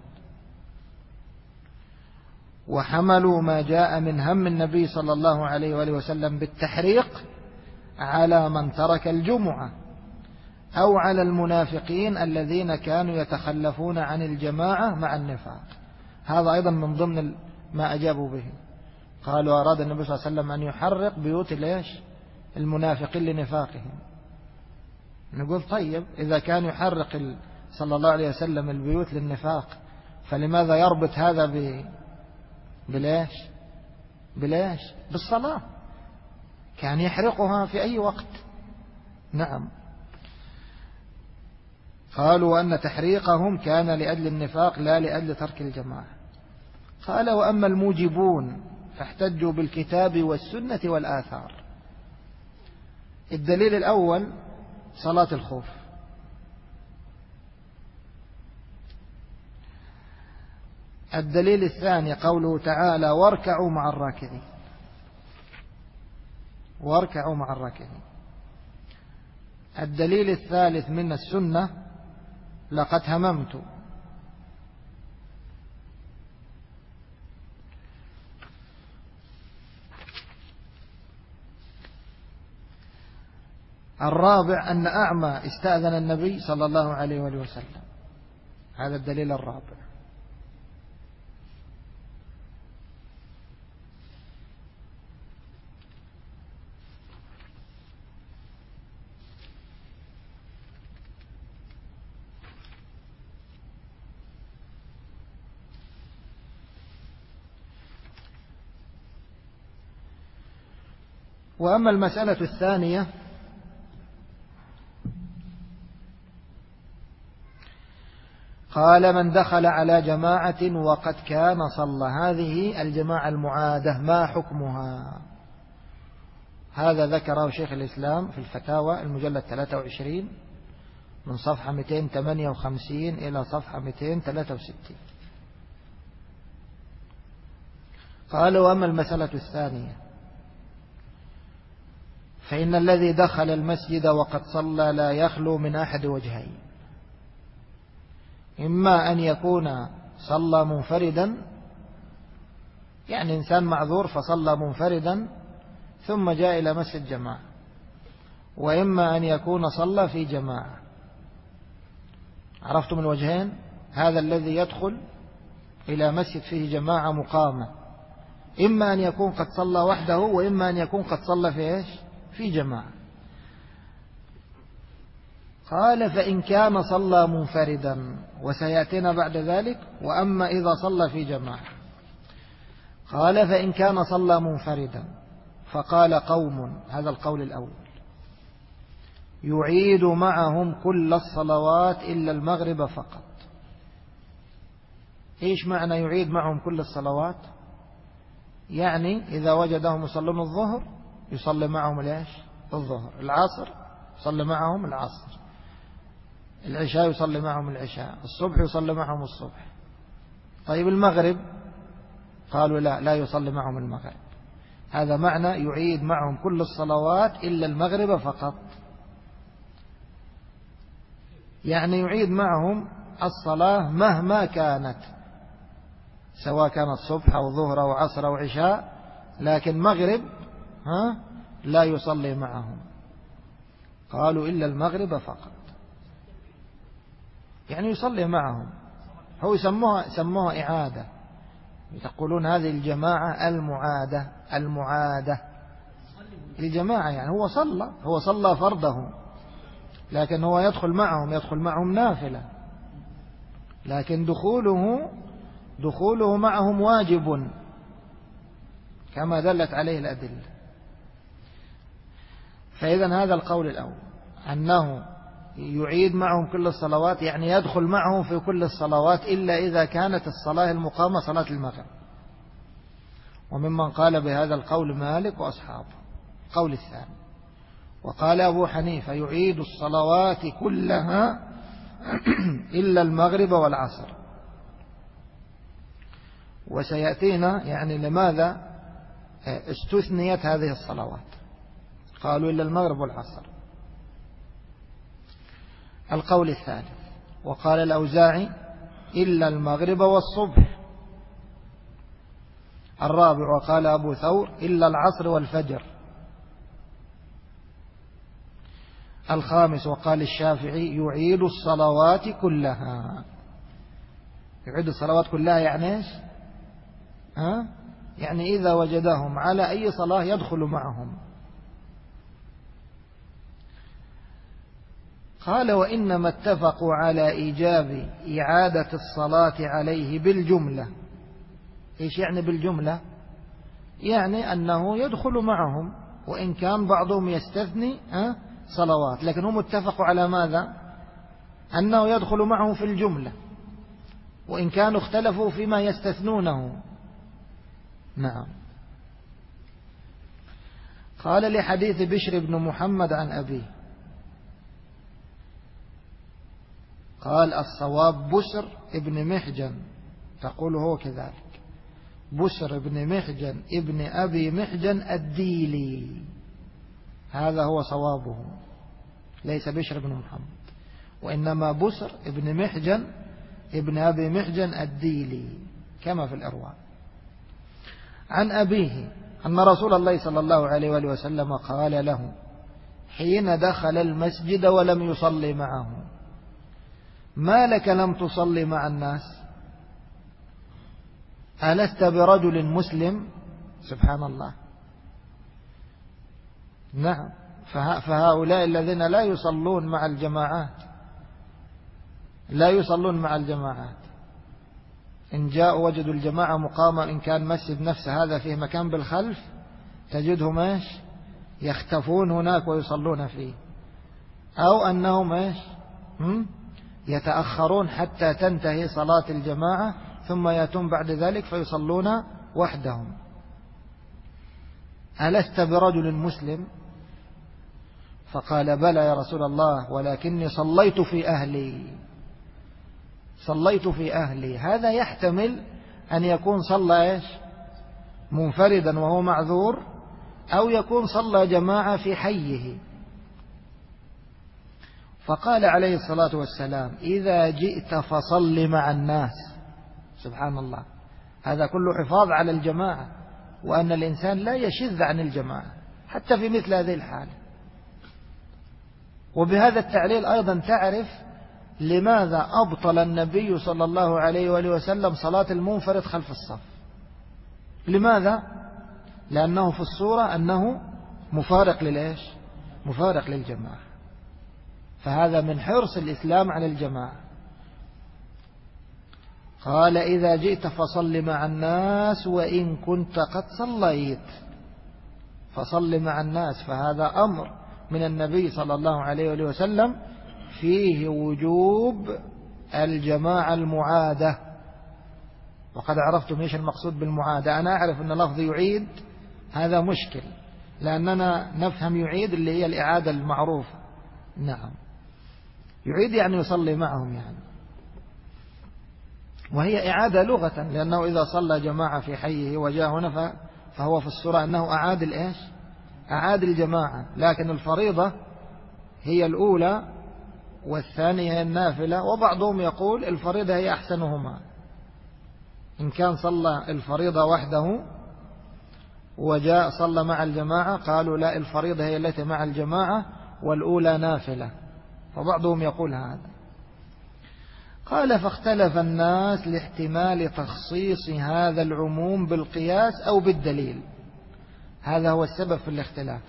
وحملوا ما جاء من هم النبي صلى الله عليه وآله وسلم بالتحريق على من ترك الجمعة أو على المنافقين الذين كانوا يتخلفون عن الجماعة مع النفاق. هذا أيضا من ضمن ما أجابوا به. قالوا أراد النبي صلى الله عليه وسلم أن يحرق بيوت المنافقين لنفاقهم. نقول طيب إذا كان يحرق صلى الله عليه وسلم البيوت للنفاق فلماذا يربط هذا بالصلاة؟ كان يحرقها في أي وقت. نعم. قالوا أن تحريقهم كان لأجل النفاق لا لأجل ترك الجماعة. قال وأما الموجبون فاحتجوا بالكتاب والسنة والآثار. الدليل الأول صلاة الخوف. الدليل الثاني قوله تعالى واركعوا مع الراكعين. واركعوا مع الراكعين. الدليل الثالث من السنة لقد هممت. الرابع أن أعمى استأذن النبي صلى الله عليه وآله وسلم. هذا الدليل الرابع. وأما المسألة الثانية قال من دخل على جماعة وقد كان صلى. هذه الجماعة المعادة ما حكمها؟ هذا ذكره شيخ الإسلام في الفتاوى المجلد 23 من صفحة 258 إلى صفحة 263. قال وأما المسألة الثانية فإن الذي دخل المسجد وقد صلى لا يخلو من أحد وجهين. إما أن يكون صلى منفردا، يعني إنسان معذور فصلى منفردا ثم جاء إلى مسجد جماعة، وإما أن يكون صلى في جماعة. عرفتم الوجهين؟ هذا الذي يدخل إلى مسجد فيه جماعة مقامة، إما أن يكون قد صلى وحده وإما أن يكون قد صلى في جماعة. قال فإن كان صلى منفردا، وسيأتينا بعد ذلك وأما إذا صلى في جماعة. قال فإن كان صلى منفردا فقال قوم، هذا القول الأول، يعيد معهم كل الصلوات إلا المغرب فقط. إيش معنى يعيد معهم كل الصلوات؟ يعني إذا وجدهم يصلون الظهر يصلي معهم الظهر، العصر يصلي معهم العصر، العشاء يصلي معهم العشاء، الصبح يصلي معهم الصبح. طيب المغرب؟ قالوا لا يصلي معهم المغرب. هذا معنى يعيد معهم كل الصلوات إلا المغرب فقط، يعني يعيد معهم الصلاة مهما كانت، سواء كانت صبح أو ظهر أو عصر أو عشاء، لكن مغرب لا يصلي معهم. قالوا إلا المغرب فقط، يعني يصلي معهم. هو يسموها إعادة، يقولون هذه الجماعة المعادة الجماعة، يعني هو صلى فرضه، لكن هو يدخل معهم نافلة، لكن دخوله معهم واجب كما دلت عليه الأدلة. فإذا هذا القول الأول أنه يعيد معهم كل الصلوات، يعني يدخل معهم في كل الصلوات إلا إذا كانت الصلاة المقامة صلاة المغرب. وممن قال بهذا القول مالك وأصحابه. القول الثاني، وقال أبو حنيفة يعيد الصلوات كلها إلا المغرب والعصر. وسيأتينا يعني لماذا استثنيت هذه الصلوات، قالوا إلا المغرب والعصر. القول الثالث وقال الأوزاعي إلا المغرب والصبح. الرابع وقال أبو ثور إلا العصر والفجر. الخامس وقال الشافعي يعيد الصلوات كلها. يعيد الصلوات كلها يعني إيش؟ يعني إذا وجدهم على أي صلاة يدخل معهم. قال وإنما اتفقوا على إيجاب إعادة الصلاة عليه بالجملة. إيش يعني بالجملة؟ يعني أنه يدخل معهم وإن كان بعضهم يستثني صلوات، لكن هم اتفقوا على ماذا؟ أنه يدخل معه في الجملة وإن كانوا اختلفوا فيما يستثنونه. نعم. قال لحديث بشر بن محمد عن أبيه قال الصواب بسر ابن محجن، تقول هو كذلك، بسر ابن محجن ابن أبي محجن الديلي، هذا هو صوابه، ليس بشر بن محمد، وإنما بسر ابن محجن ابن أبي محجن الديلي كما في الإرواء. عن أبيه أن رسول الله صلى الله عليه وآله وسلم قال له حين دخل المسجد ولم يصلي معه ما لك لم تصلي مع الناس؟ ألست برجل مسلم؟ سبحان الله. نعم. فهؤلاء الذين لا يصلون مع الجماعات، لا يصلون مع الجماعات، إن جاءوا وجدوا الجماعة مقامة، إن كان مسجد نفسه هذا فيه مكان بالخلف تجدهم ايش يختفون هناك ويصلون فيه، أو أنهم ايش يتأخرون حتى تنتهي صلاة الجماعة ثم يأتون بعد ذلك فيصلون وحدهم. ألست برجل مسلم؟ فقال بلى يا رسول الله ولكني صليت في أهلي، صليت في أهلي. هذا يحتمل أن يكون صلى إيش منفردا وهو معذور، أو يكون صلى جماعة في حيه. فقال عليه الصلاة والسلام إذا جئت فصل مع الناس. سبحان الله، هذا كله حفاظ على الجماعة، وأن الإنسان لا يشذ عن الجماعة حتى في مثل هذه الحالة. وبهذا التعليل أيضا تعرف لماذا أبطل النبي صلى الله عليه وآله وسلم صلاة المنفرد خلف الصف. لماذا؟ لأنه في الصورة أنه مفارق للإيش؟ مفارق للجماعة، فهذا من حرص الإسلام على الجماعة. قال إذا جئت فصل مع الناس وإن كنت قد صليت، فصل مع الناس، فهذا أمر من النبي صلى الله عليه وآله وسلم فيه وجوب الجماعة المعادة. وقد عرفتم ايش المقصود بالمعادة. أنا أعرف أن لفظ يعيد هذا مشكل، لأننا نفهم يعيد اللي هي الإعادة المعروفة. نعم، يعيد يعني يصلي معهم يعني، وهي إعادة لغة، لأنه إذا صلى جماعة في حيه وجاء هنا فهو في الصورة أنه أعاد الإيش؟ أعاد الجماعة. لكن الفريضة هي الأولى والثانية هي النافلة، وبعضهم يقول الفريضة هي أحسنهما. إن كان صلى الفريضة وحده وجاء صلى مع الجماعة قالوا لا، الفريضة هي التي مع الجماعة والأولى نافلة، فبعضهم يقول هذا. قال فاختلف الناس لاحتمال تخصيص هذا العموم بالقياس أو بالدليل، هذا هو السبب في الاختلاف.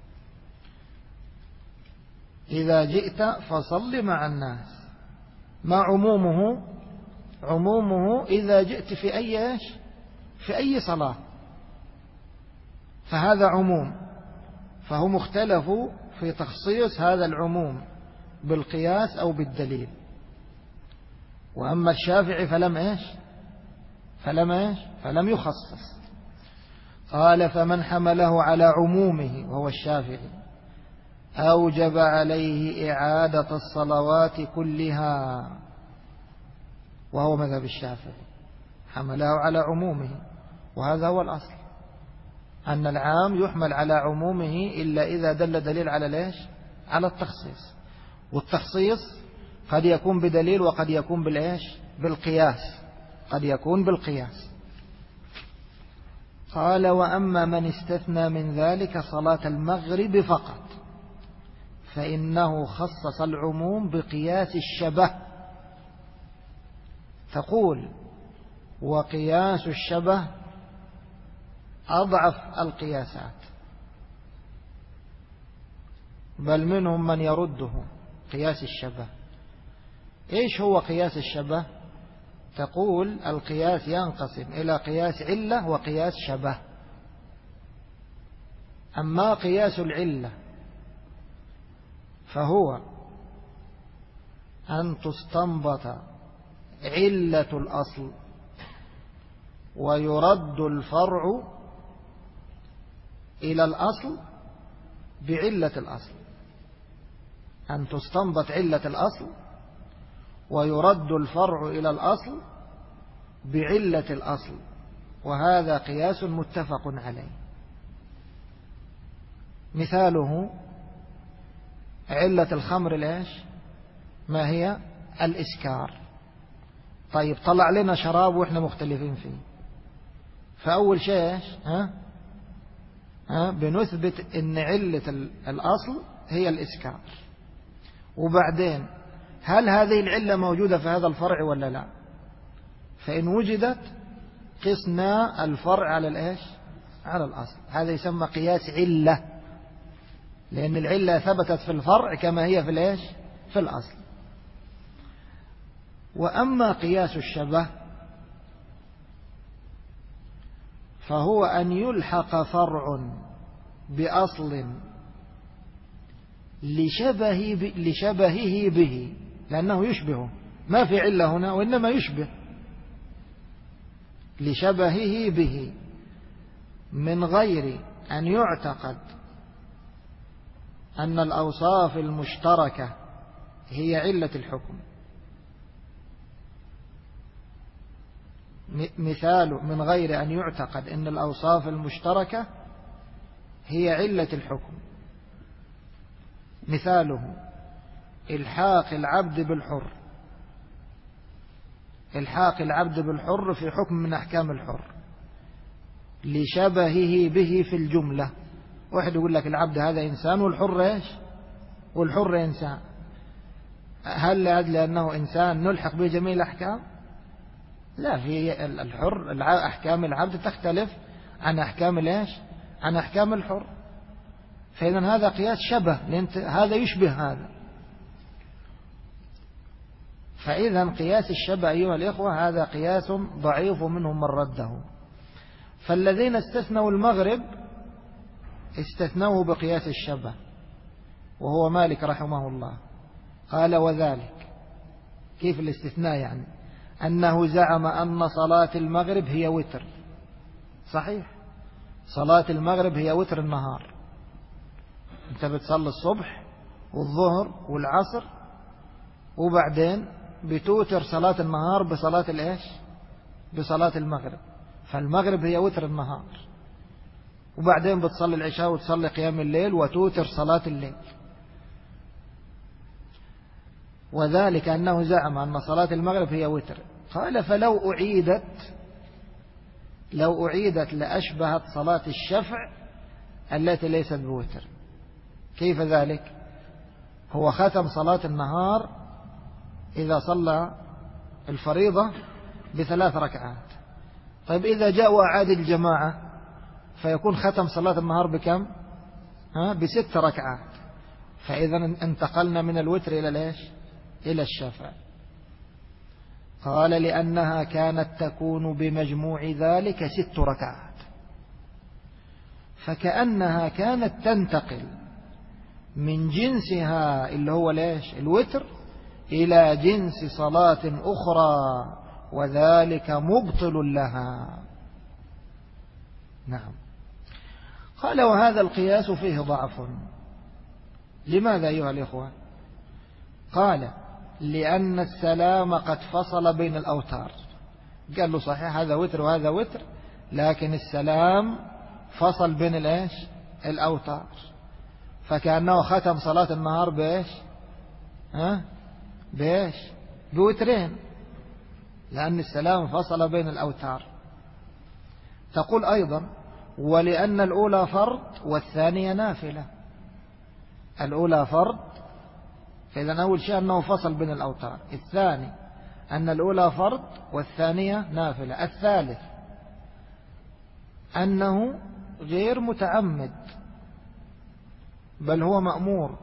إذا جئت فصل مع الناس، ما عمومه؟ عمومه إذا جئت في أي إيش؟ في أي صلاة، فهذا عموم، فهم اختلفوا في تخصيص هذا العموم بالقياس أو بالدليل. وأما الشافعي فلم إيش؟ فلم يخصص. قال فمن حمله على عمومه وهو الشافعي أوجب عليه إعادة الصلوات كلها، وهو مذهب الشافعي، حمله على عمومه، وهذا هو الأصل، أن العام يحمل على عمومه إلا إذا دل دليل على ليش؟ على التخصيص، والتخصيص قد يكون بدليل وقد يكون بالإيش؟ بالقياس، قد يكون بالقياس. قال: وأما من استثنى من ذلك صلاة المغرب فقط فإنه خصص العموم بقياس الشبه. تقول: وقياس الشبه أضعف القياسات، بل منهم من يرده قياس الشبه. إيش هو قياس الشبه؟ تقول: القياس ينقسم إلى قياس علة وقياس شبه. أما قياس العلة فهو أن تستنبط علة الأصل ويرد الفرع إلى الأصل بعلة الأصل، أن تستنبط علة الأصل ويرد الفرع إلى الأصل بعلة الأصل، وهذا قياس متفق عليه. مثاله علة الخمر ليش؟ ما هي؟ الإسكار. طيب طلع لنا شراب وإحنا مختلفين فيه، فأول شيء بنثبت إن علة الأصل هي الإسكار، وبعدين هل هذه العلة موجودة في هذا الفرع ولا لا؟ فإن وجدت قسنا الفرع على الإيش؟ على الأصل. هذا يسمى قياس علة، لأن العلة ثبتت في الفرع كما هي في الإيش؟ في الأصل. وأما قياس الشبه فهو أن يلحق فرع بأصل لشبهه به، لأنه يشبهه، ما في علة هنا وإنما يشبه، لشبهه به من غير أن يعتقد أن الأوصاف المشتركة هي علة الحكم. مثال: من غير أن يعتقد أن الأوصاف المشتركة هي علة الحكم. مثاله: إلحاق العبد بالحر، إلحاق العبد بالحر في حكم من أحكام الحر لشبهه به في الجملة. واحد يقول لك العبد هذا إنسان والحر إيش؟ والحر إنسان، هل لأنه إنسان نلحق به جميع الأحكام؟ لا، في الحر أحكام العبد تختلف عن أحكام الإيش؟ عن أحكام الحر. فإذا هذا قياس شبه، لأن هذا يشبه هذا. فإذا قياس الشبه أيها الإخوة هذا قياس ضعيف، منهم من رده. فالذين استثنوا المغرب استثنوه بقياس الشبه، وهو مالك رحمه الله. قال: وذلك، كيف الاستثناء يعني؟ أنه زعم أن صلاة المغرب هي وتر. صحيح، صلاة المغرب هي وتر النهار، أنت بتصلي الصبح والظهر والعصر، وبعدين بتوتر صلاة النهار بصلاة الإيش؟ بصلاة المغرب. فالمغرب هي وتر النهار، وبعدين بتصلي العشاء وتصلي قيام الليل وتوتر صلاة الليل. وذلك أنه زعم أن صلاة المغرب هي وتر. قال: فلو أعيدت لأشبهت صلاة الشفع التي ليست بوتر. كيف ذلك؟ هو ختم صلاة النهار إذا صلى الفريضة ب3 ركعات. طيب إذا جاء وأعاد الجماعة فيكون ختم صلاة النهار بكم؟ ب6 ركعات. فإذا انتقلنا من الوتر إلى ليش؟ إلى الشفع. قال: لأنها كانت تكون بمجموع ذلك 6 ركعات، فكأنها كانت تنتقل من جنسها اللي هو ليش؟ الوتر، إلى جنس صلاة أخرى، وذلك مبطل لها. نعم. قال: وهذا القياس فيه ضعف، لماذا أيها الإخوة؟ قال لأن السلام قد فصل بين الأوتار. قال له صحيح هذا وتر وهذا وتر، لكن السلام فصل بين الإيش؟ الأوتار، فكأنه ختم صلاة النهار بإيش؟ بإيش؟ بوترين، لأن السلام فصل بين الأوتار. تقول أيضا ولأن الأولى فرض والثانية نافلة. الأولى فرض، فإذا أول شيء أنه فصل بين الأوتار. الثاني أن الأولى فرض والثانية نافلة. الثالث أنه غير متعمد بل هو مأمور.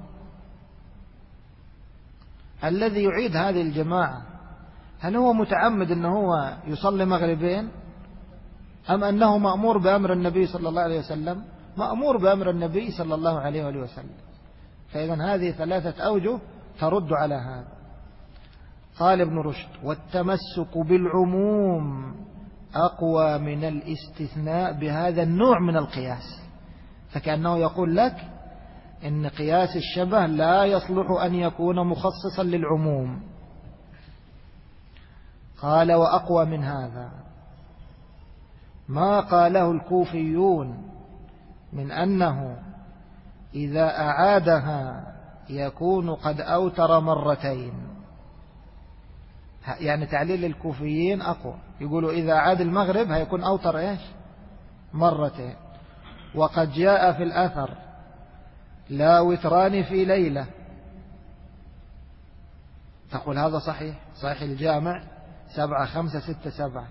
الذي يعيد هذه الجماعة هل هو متعمد أنه هو يصلي مغربين، أم أنه مأمور بأمر النبي صلى الله عليه وسلم؟ مأمور بأمر النبي صلى الله عليه وسلم. فإذا هذه ثلاثة أوجه ترد على هذا. قال ابن رشد والتمسك بالعموم أقوى من الاستثناء بهذا النوع من القياس. فكأنه يقول لك إن قياس الشبه لا يصلح أن يكون مخصصا للعموم. قال وأقوى من هذا ما قاله الكوفيون من أنه إذا أعادها يكون قد أوتر مرتين. يعني تعليل الكوفيين أقوى، يقولوا إذا عاد المغرب هيكون أوتر إيش؟ مرتين. وقد جاء في الأثر لا وتران في ليلة. تقول هذا صحيح، صحيح الجامع 7-5-6-7.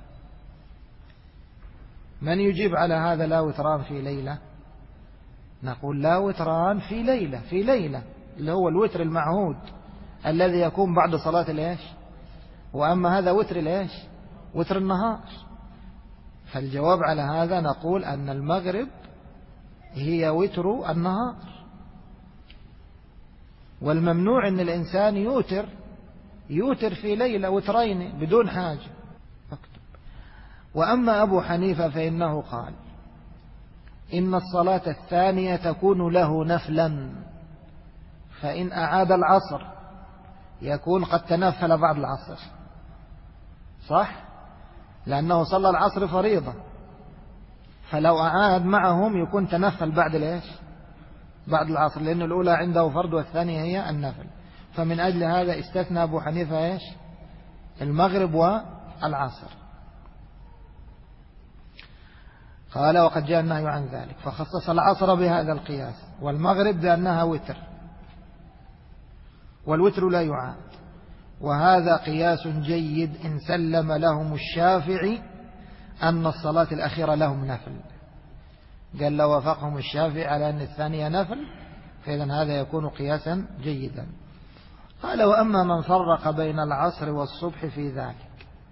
من يجيب على هذا لا وتران في ليلة؟ نقول لا وتران في ليلة، في ليلة اللي هو الوتر المعهود الذي يكون بعد صلاة الإيش؟ وأما هذا وتر الإيش؟ وتر النهار. فالجواب على هذا نقول أن المغرب هي وتر النهار، والممنوع أن الإنسان يوتر في ليلة وترين بدون حاجة. وأما أبو حنيفة فإنه قال إن الصلاة الثانية تكون له نفلا، فإن أعاد العصر يكون قد تنفل بعد العصر، صح؟ لأنه صلى العصر فريضة، فلو أعاد معهم يكون تنفل بعد الإيش؟ بعد العصر، لأن الأولى عنده فرض والثانية هي النفل. فمن أجل هذا استثنى أبو حنيفة إيش؟ المغرب والعصر. قال وقد جاء النهي عن ذلك فخصص العصر بهذا القياس والمغرب بأنها وتر، والوتر لا يعاد. وهذا قياس جيد إن سلم لهم الشافعي أن الصلاة الأخيرة لهم نفل. قال لو وافقهم الشافعي على أن الثانية نفل فإذن هذا يكون قياسا جيدا. قال وأما من فرق بين العصر والصبح في ذلك،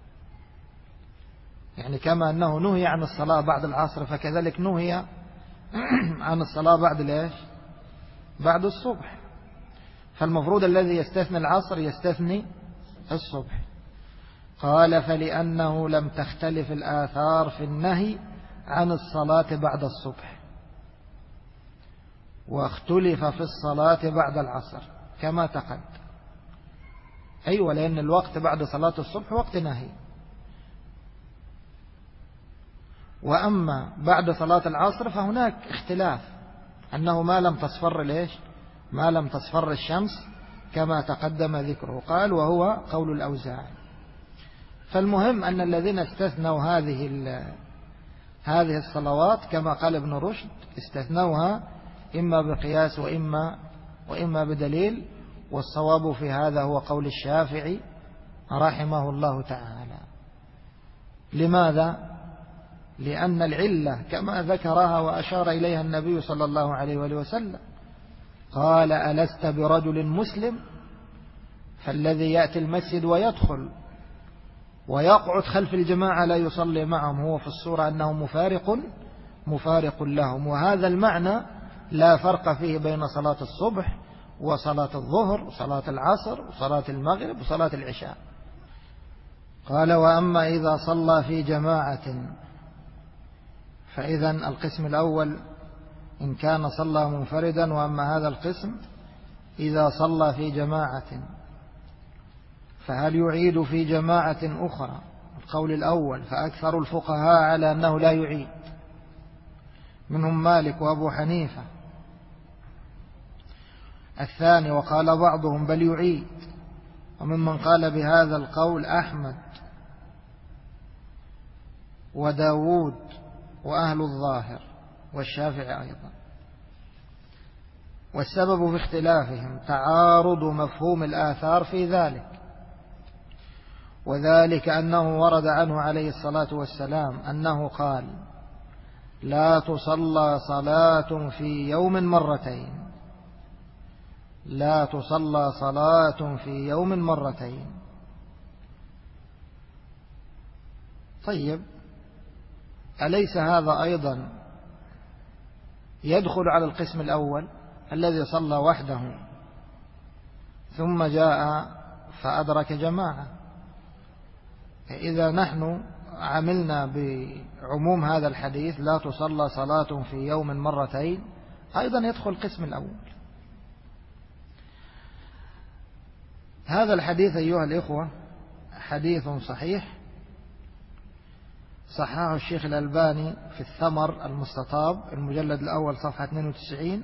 يعني كما أنه نهي عن الصلاة بعد العصر فكذلك نهي عن الصلاة بعد الإيش؟ بعد الصبح. فالمفروض الذي يستثني العصر يستثني الصبح. قال فلأنه لم تختلف الآثار في النهي عن الصلاة بعد الصبح، واختلف في الصلاة بعد العصر كما تقدم. أيوة، لأن الوقت بعد صلاة الصبح وقت نهي. وأما بعد صلاة العصر فهناك اختلاف، أنه ما لم تصفر ليش؟ ما لم تصفر الشمس كما تقدم ذكره. قال وهو قول الأوزاعي. فالمهم أن الذين استثنوا هذه الصلوات كما قال ابن رشد استثنوها إما بقياس وإما بدليل، والصواب في هذا هو قول الشافعي رحمه الله تعالى. لماذا؟ لأن العلة كما ذكرها وأشار إليها النبي صلى الله عليه وسلم، قال ألست برجل مسلم؟ فالذي يأتي المسجد ويدخل ويقعد خلف الجماعة لا يصلي معهم هو في الصورة أنه مفارق لهم. وهذا المعنى لا فرق فيه بين صلاة الصبح وصلاة الظهر وصلاة العصر وصلاة المغرب وصلاة العشاء. قال وأما إذا صلى في جماعة، فإذا القسم الأول إن كان صلى منفردا، وأما هذا القسم إذا صلى في جماعة فهل يعيد في جماعة أخرى؟ القول الأول، فأكثر الفقهاء على أنه لا يعيد، منهم مالك وأبو حنيفة. الثاني، وقال بعضهم بل يعيد، وممن قال بهذا القول أحمد وداود وأهل الظاهر والشافعي أيضا. والسبب في اختلافهم تعارض مفهوم الآثار في ذلك، وذلك أنه ورد عنه عليه الصلاة والسلام أنه قال: لا تصلى صلاة في يوم مرتين، لا تصلى صلاة في يوم مرتين. طيب، أليس هذا أيضا يدخل على القسم الأول الذي صلى وحده ثم جاء فأدرك جماعة؟ إذا نحن عملنا بعموم هذا الحديث لا تصلى صلاة في يوم مرتين، أيضا يدخل القسم الأول. هذا الحديث أيها الإخوة حديث صحيح، صححه الشيخ الألباني في الثمر المستطاب المجلد الأول صفحة 92،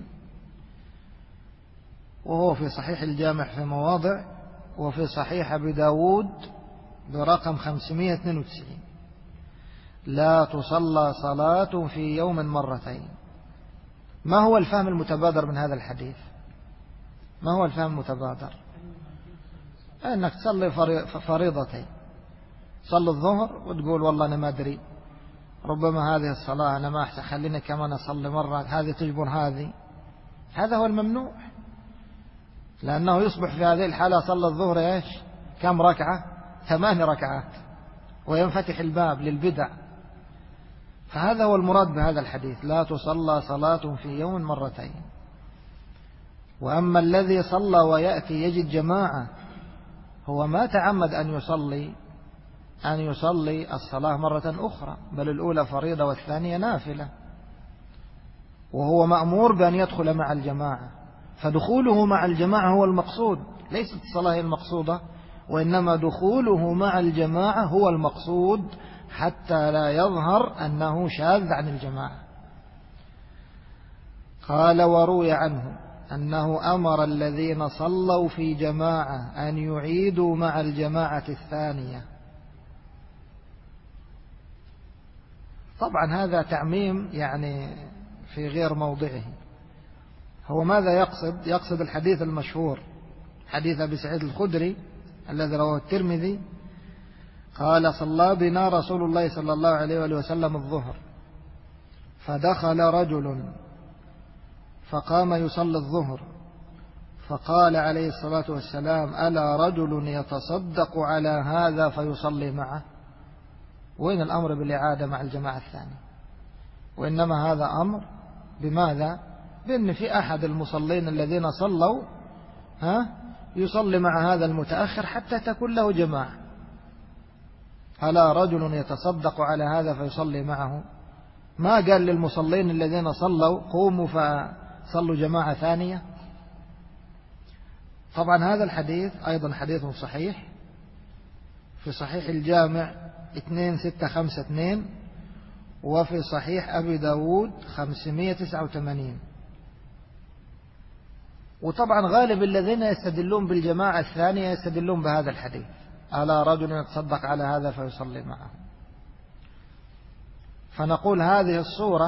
وهو في صحيح الجامع في مواضع، وفي صحيح أبي داود برقم 592. لا تصلى صلاة في يوم مرتين. ما هو الفهم المتبادر من هذا الحديث؟ ما هو الفهم المتبادر؟ أنك تصلي فريضتين، صلي الظهر وتقول والله أنا ما أدري، ربما هذه الصلاة أنا ما أحسن، خليني كمان أصلي مرة، هذه تجبر هذه. هذا هو الممنوع، لأنه يصبح في هذه الحالة صلى الظهر إيش؟ كم ركعة؟ 8 ركعات، وينفتح الباب للبدع. فهذا هو المراد بهذا الحديث، لا تصلى صلاة في يوم مرتين. وأما الذي صلى ويأتي يجد جماعة، هو ما تعمد أن يصلي الصلاة مرة أخرى، بل الأولى فريضة والثانية نافلة، وهو مأمور بأن يدخل مع الجماعة. فدخوله مع الجماعة هو المقصود، ليست الصلاة هي المقصودة، وإنما دخوله مع الجماعة هو المقصود، حتى لا يظهر أنه شاذ عن الجماعة. قال: وروي عنه أنه أمر الذين صلوا في جماعة أن يعيدوا مع الجماعة الثانية. طبعا هذا تعميم يعني في غير موضعه. هو ماذا يقصد؟ يقصد الحديث المشهور، حديث أبي سعيد الخدري الذي رواه الترمذي، قال: صلى بنا رسول الله صلى الله عليه وآله وسلم الظهر، فدخل رجل فقام يصلي الظهر، فقال عليه الصلاة والسلام: ألا رجل يتصدق على هذا فيصلي معه؟ وين الأمر بالإعادة مع الجماعة الثانية؟ وإنما هذا أمر بماذا؟ بأن في أحد المصلين الذين صلوا يصلي مع هذا المتأخر حتى تكون له جماعة. ألا رجل يتصدق على هذا فيصلي معه؟ ما قال للمصلين الذين صلوا قوموا فصلوا جماعة ثانية. طبعا هذا الحديث أيضا حديث صحيح، في صحيح الجامع 2652، وفي صحيح أبي داود 589. وطبعا غالب الذين يستدلون بالجماعة الثانية يستدلون بهذا الحديث: ألا رجل يتصدق على هذا فيصلي معه. فنقول هذه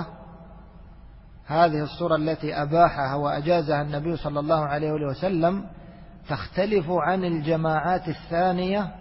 الصورة التي أباحها وأجازها النبي صلى الله عليه وسلم تختلف عن الجماعات الثانية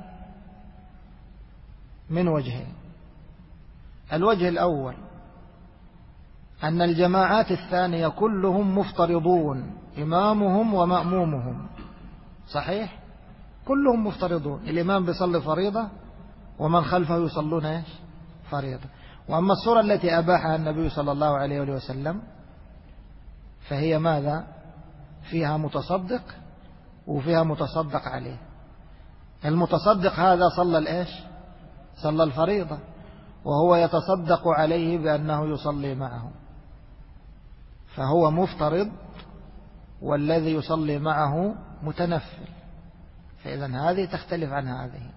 من وجهين. الوجه الأول أن الجماعات الثانية كلهم مفترضون، إمامهم ومأمومهم، صحيح؟ كلهم مفترضون، الإمام بيصلي فريضة ومن خلفه يصلون إيش؟ فريضة. وأما الصورة التي أباحها النبي صلى الله عليه وسلم فهي ماذا؟ فيها متصدق وفيها متصدق عليه. المتصدق هذا صلى الإيش؟ صلى الفريضة، وهو يتصدق عليه بأنه يصلي معه، فهو مفترض والذي يصلي معه متنفل، فإذا هذه تختلف عن هذه.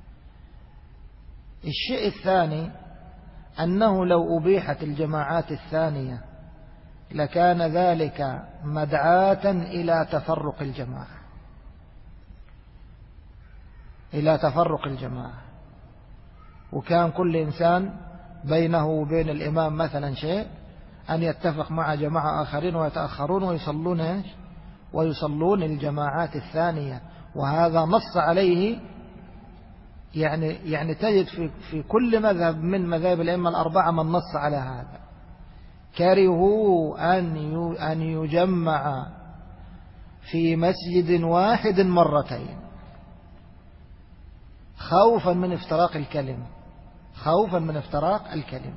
الشيء الثاني أنه لو أبيحت الجماعات الثانية لكان ذلك مدعاة إلى تفرق الجماعة، إلى تفرق الجماعة، وكان كل إنسان بينه وبين الإمام مثلا شيء أن يتفق مع جماعة آخرين ويتأخرون ويصلون الجماعات الثانية. وهذا نص عليه، يعني تجد في كل مذهب من مذاهب الأئمة الأربعة من نص على هذا. كرهوا أن يجمع في مسجد واحد مرتين خوفا من افتراق الكلمة، خوفا من افتراق الكلمة.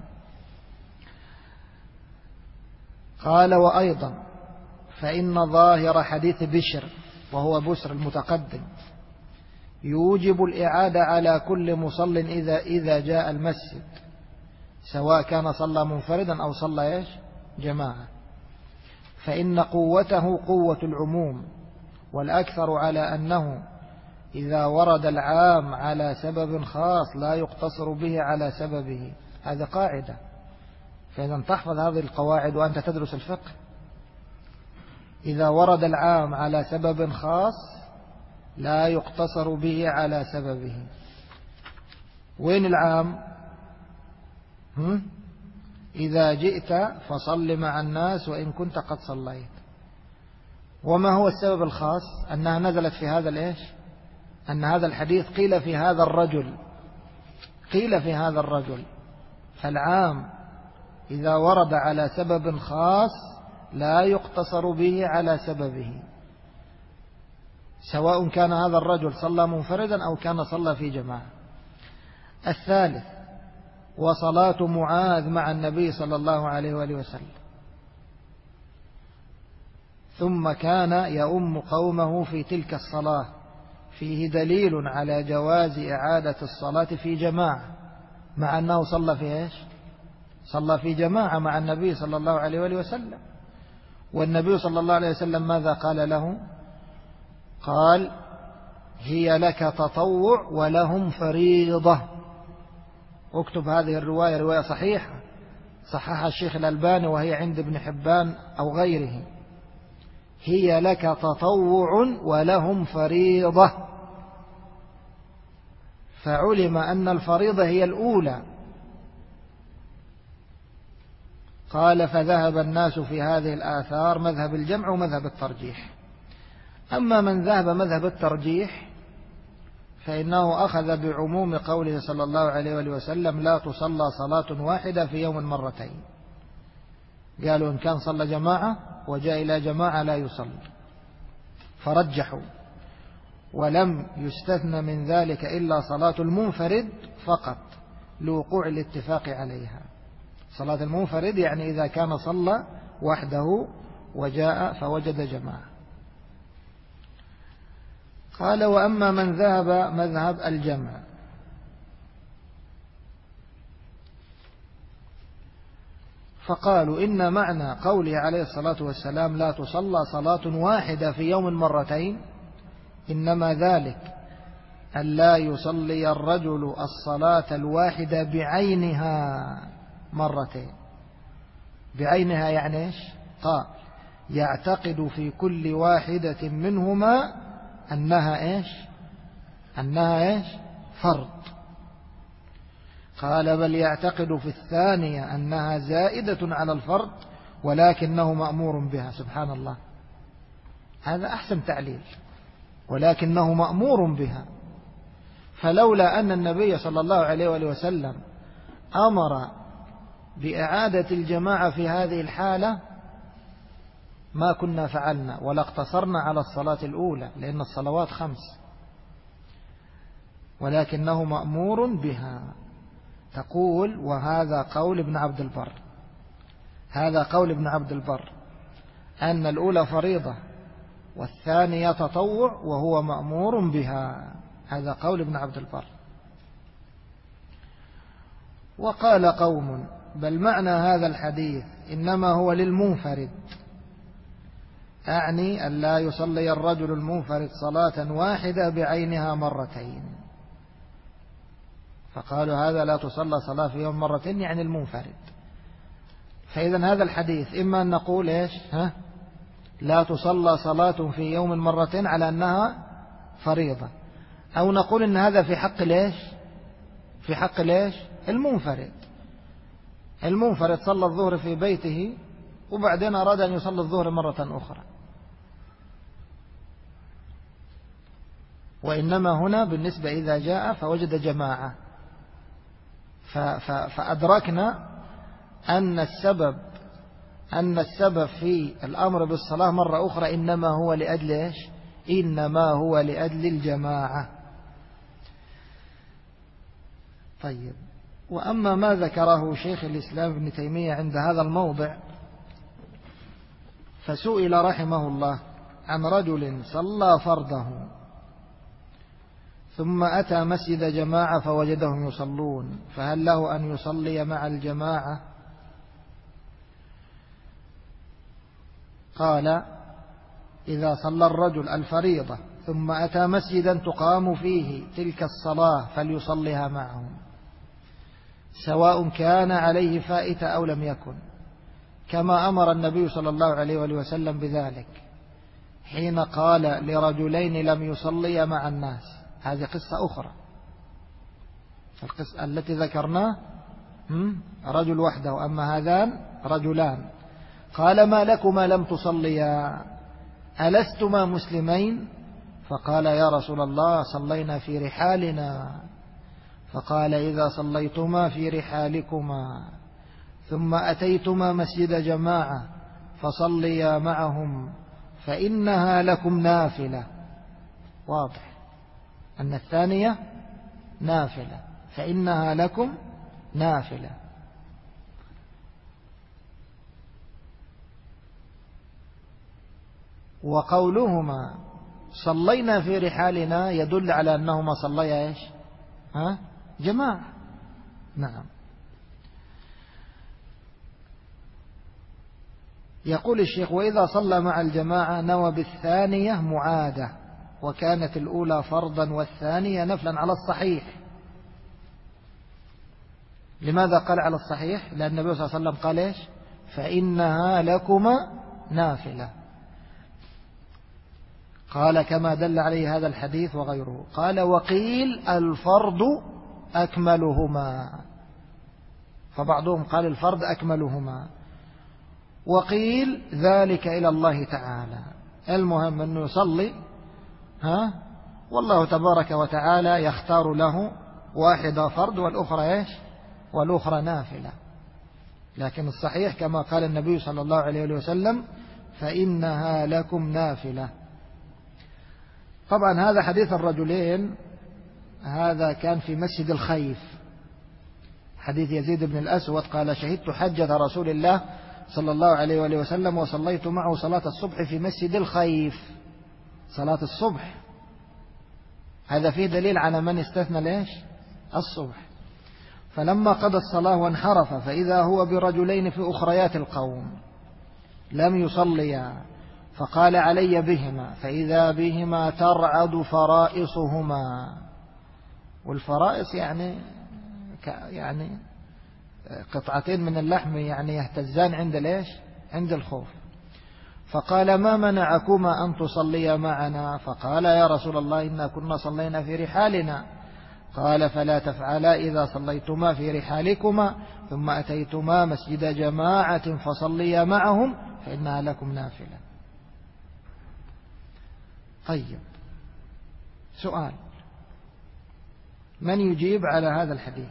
قال: وأيضا فإن ظاهر حديث بشر، وهو بسر المتقدم، يوجب الإعادة على كل مصل إذا جاء المسجد، سواء كان صلى منفردا أو صلى جماعة، فإن قوته قوة العموم، والأكثر على أنه إذا ورد العام على سبب خاص لا يقتصر به على سببه. هذا قاعدة، فإذا تحفظ هذه القواعد وأنت تدرس الفقه. إذا ورد العام على سبب خاص لا يقتصر به على سببه. وين العام؟ إذا جئت فصل مع الناس وإن كنت قد صليت. وما هو السبب الخاص؟ أنها نزلت في هذا أن هذا الحديث قيل في هذا الرجل. فالعام إذا ورد على سبب خاص لا يقتصر به على سببه، سواء كان هذا الرجل صلى منفردا أو كان صلى في جماعة. الثالث: وصلاة معاذ مع النبي صلى الله عليه وآله وسلم، ثم كان يؤم قومه في تلك الصلاة، فيه دليل على جواز إعادة الصلاة في جماعة، مع أنه صلى في جماعة مع النبي صلى الله عليه وآله وسلم. والنبي صلى الله عليه وسلم ماذا قال له؟ قال: هي لك تطوع ولهم فريضة. اكتب هذه الرواية، رواية صحيحة صححها الشيخ الألباني وهي عند ابن حبان أو غيره. هي لك تطوع ولهم فريضة، فعلم أن الفريضة هي الأولى. قال: فذهب الناس في هذه الآثار مذهب الجمع ومذهب الترجيح. أما من ذهب مذهب الترجيح فإنه أخذ بعموم قوله صلى الله عليه وآله وسلم: لا تصلى صلاة واحدة في يوم مرتين. قالوا إن كان صلى جماعة وجاء إلى جماعة لا يصلي، فرجحوا. ولم يستثنى من ذلك إلا صلاة المنفرد فقط لوقوع الاتفاق عليها. صلاة المنفرد يعني إذا كان صلى وحده وجاء فوجد جماعة. قال: وأما من ذهب مذهب الجمع فقالوا إن معنى قوله عليه الصلاة والسلام: لا تصلى صلاة واحدة في يوم مرتين، إنما ذلك أن لا يصلي الرجل الصلاة الواحدة بعينها مرتين. بعينها يعني إيش؟ قال: يعتقد في كل واحدة منهما أنها فرض. قال: بل يعتقد في الثانية أنها زائدة على الفرض ولكنه مأمور بها. سبحان الله، هذا أحسن تعليل، ولكنه مأمور بها. فلولا أن النبي صلى الله عليه وآله وسلم أمر بإعادة الجماعة في هذه الحالة ما كنا فعلنا ولا اقتصرنا على الصلاة الأولى، لأن الصلوات 5، ولكنه مأمور بها. تقول: وهذا قول ابن عبد البر، هذا قول ابن عبد البر أن الأولى فريضة والثانية تطوع وهو مأمور بها. هذا قول ابن عبد البر. وقال قوم: بل معنى هذا الحديث إنما هو للمنفرد، أعني أن لا يصلي الرجل المنفرد صلاة واحدة بعينها مرتين. فقالوا هذا لا تصلى صلاة في يوم مرتين يعني المنفرد. فإذا هذا الحديث إما أن نقول إيش لا تصلى صلاة في يوم مرتين على أنها فريضة، أو نقول إن هذا في حق ليش في حق ليش المنفرد صلى الظهر في بيته وبعدين أراد أن يصلي الظهر مرة أخرى. وإنما هنا بالنسبة إذا جاء فوجد جماعة فأدركنا أن السبب في الأمر بالصلاة مرة أخرى إنما هو لأجل إيش؟ إنما هو لأجل الجماعة. طيب، وأما ما ذكره شيخ الإسلام ابن تيمية عند هذا الموضع، فسئل رحمه الله عن رجل صلى فرضه ثم أتى مسجد جماعة فوجدهم يصلون، فهل له أن يصلي مع الجماعة؟ قال إذا صلى الرجل الفريضة ثم أتى مسجدا تقام فيه تلك الصلاة فليصليها معهم، سواء كان عليه فائتة أو لم يكن، كما أمر النبي صلى الله عليه وسلم بذلك حين قال لرجلين لم يصليا مع الناس. هذه قصة أخرى. القصة التي ذكرناه رجل وحده، أما هذان رجلان. قال ما لكما لم تصليا ألستما مسلمين؟ فقال يا رسول الله صلينا في رحالنا. فقال إذا صليتما في رحالكما ثم أتيتما مسجد جماعة فصليا معهم فإنها لكم نافلة. واضح أن الثانية نافلة، فإنها لكم نافلة. وقولهما صلينا في رحالنا يدل على أنهما صليا إيش؟ جماعة. نعم. يقول الشيخ وإذا صلى مع الجماعة نوى بالثانية معادة، وكانت الأولى فرضا والثانية نفلا على الصحيح. لماذا قال على الصحيح؟ لأن النبي صلى الله عليه وسلم قال إيش؟ فإنها لكما نافلة. قال كما دل عليه هذا الحديث وغيره. قال وقيل الفرض أكملهما، فبعضهم قال الفرض أكملهما، وقيل ذلك إلى الله تعالى. المهم أنه يصلي والله تبارك وتعالى يختار له واحدة فرض والأخرى إيش؟ والأخرى نافلة. لكن الصحيح كما قال النبي صلى الله عليه وسلم فإنها لكم نافلة. طبعا هذا حديث الرجلين هذا كان في مسجد الخيف، حديث يزيد بن الأسود قال شهدت حجة رسول الله صلى الله عليه وسلم وصليت معه صلاة الصبح في مسجد الخيف. صلاة الصبح هذا فيه دليل على من استثنى ليش؟ الصبح. فلما قضى الصلاة وانحرف فإذا هو برجلين في أخريات القوم لم يصليا، فقال علي بهما، فإذا بهما ترعد فرائصهما. والفرائص يعني قطعتين من اللحم يعني يهتزان عند ليش؟ عند الخوف. فقال ما منعكما أن تصليا معنا؟ فقال يا رسول الله إنا كنا صلينا في رحالنا. قال فلا تفعلا إذا صليتما في رحالكما ثم أتيتما مسجد جماعة فصليا معهم فإنها لكم نافلة. طيب، سؤال، من يجيب على هذا الحديث؟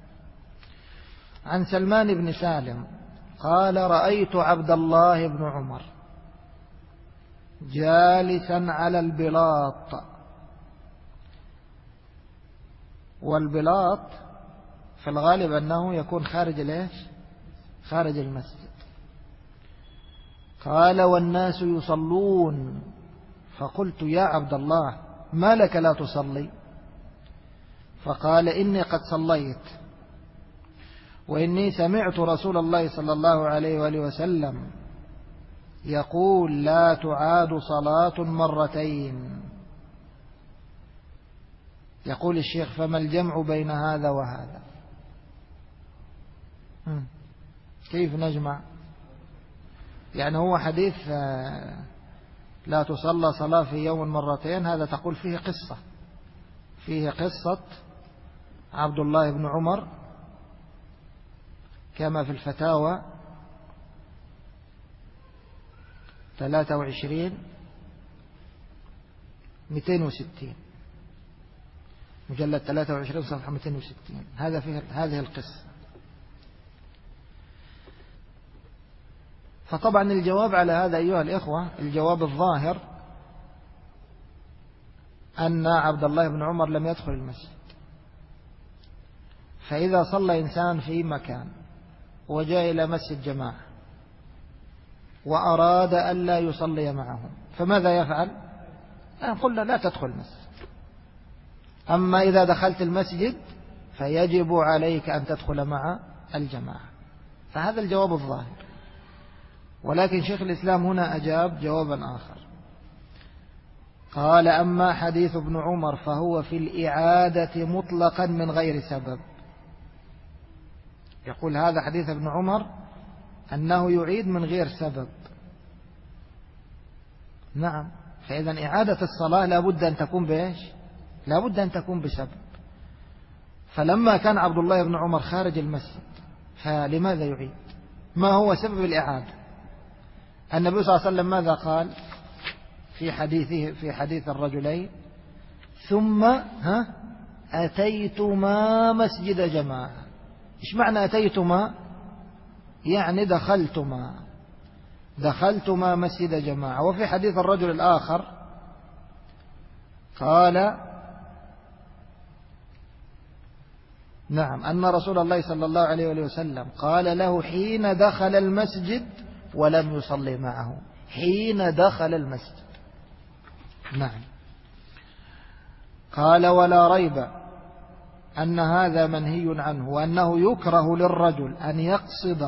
عن سلمان بن سالم قال رأيت عبد الله بن عمر جالسا على البلاط، والبلاط في الغالب أنه يكون خارج ليش؟ خارج المسجد. قال والناس يصلون، فقلت يا عبد الله ما لك لا تصلي؟ فقال إني قد صليت، وإني سمعت رسول الله صلى الله عليه وسلم يقول لا تعاد صلاة مرتين. يقول الشيخ فما الجمع بين هذا وهذا؟ كيف نجمع؟ يعني هو حديث لا تصلى صلاة في يوم مرتين، هذا تقول فيه قصة، فيه قصة عبد الله بن عمر كما في الفتاوى 23/260 مجلد 23 صفحة 260. هذا فيه هذه القصة. فطبعا الجواب على هذا أيها الإخوة، الجواب الظاهر أن عبد الله بن عمر لم يدخل المسجد. فإذا صلى إنسان في مكان وجاء إلى مسجد جماعة وأراد أن لا يصلي معهم فماذا يفعل؟ قلنا لا تدخل المسجد. أما إذا دخلت المسجد فيجب عليك أن تدخل مع الجماعة. فهذا الجواب الظاهر. ولكن شيخ الإسلام هنا أجاب جوابا آخر، قال أما حديث ابن عمر فهو في الإعادة مطلقا من غير سبب. يقول هذا حديث ابن عمر أنه يعيد من غير سبب. نعم، فإذا إعادة الصلاة لابد أن تكون بإيش؟ لابد أن تكون بسبب. فلما كان عبد الله بن عمر خارج المسجد فلماذا يعيد؟ ما هو سبب الإعادة؟ النبي صلى الله عليه وسلم ماذا قال في حديثه في حديث الرجلين؟ ثم أتيتما مسجد جماعة. إيش معنى أتيتما؟ يعني دخلتما مسجد جماعة. وفي حديث الرجل الآخر قال نعم أن رسول الله صلى الله عليه وسلم قال له حين دخل المسجد ولم يصلي معه، حين دخل المسجد. نعم. قال ولا ريب أن هذا منهي عنه، وأنه يكره للرجل أن يقصد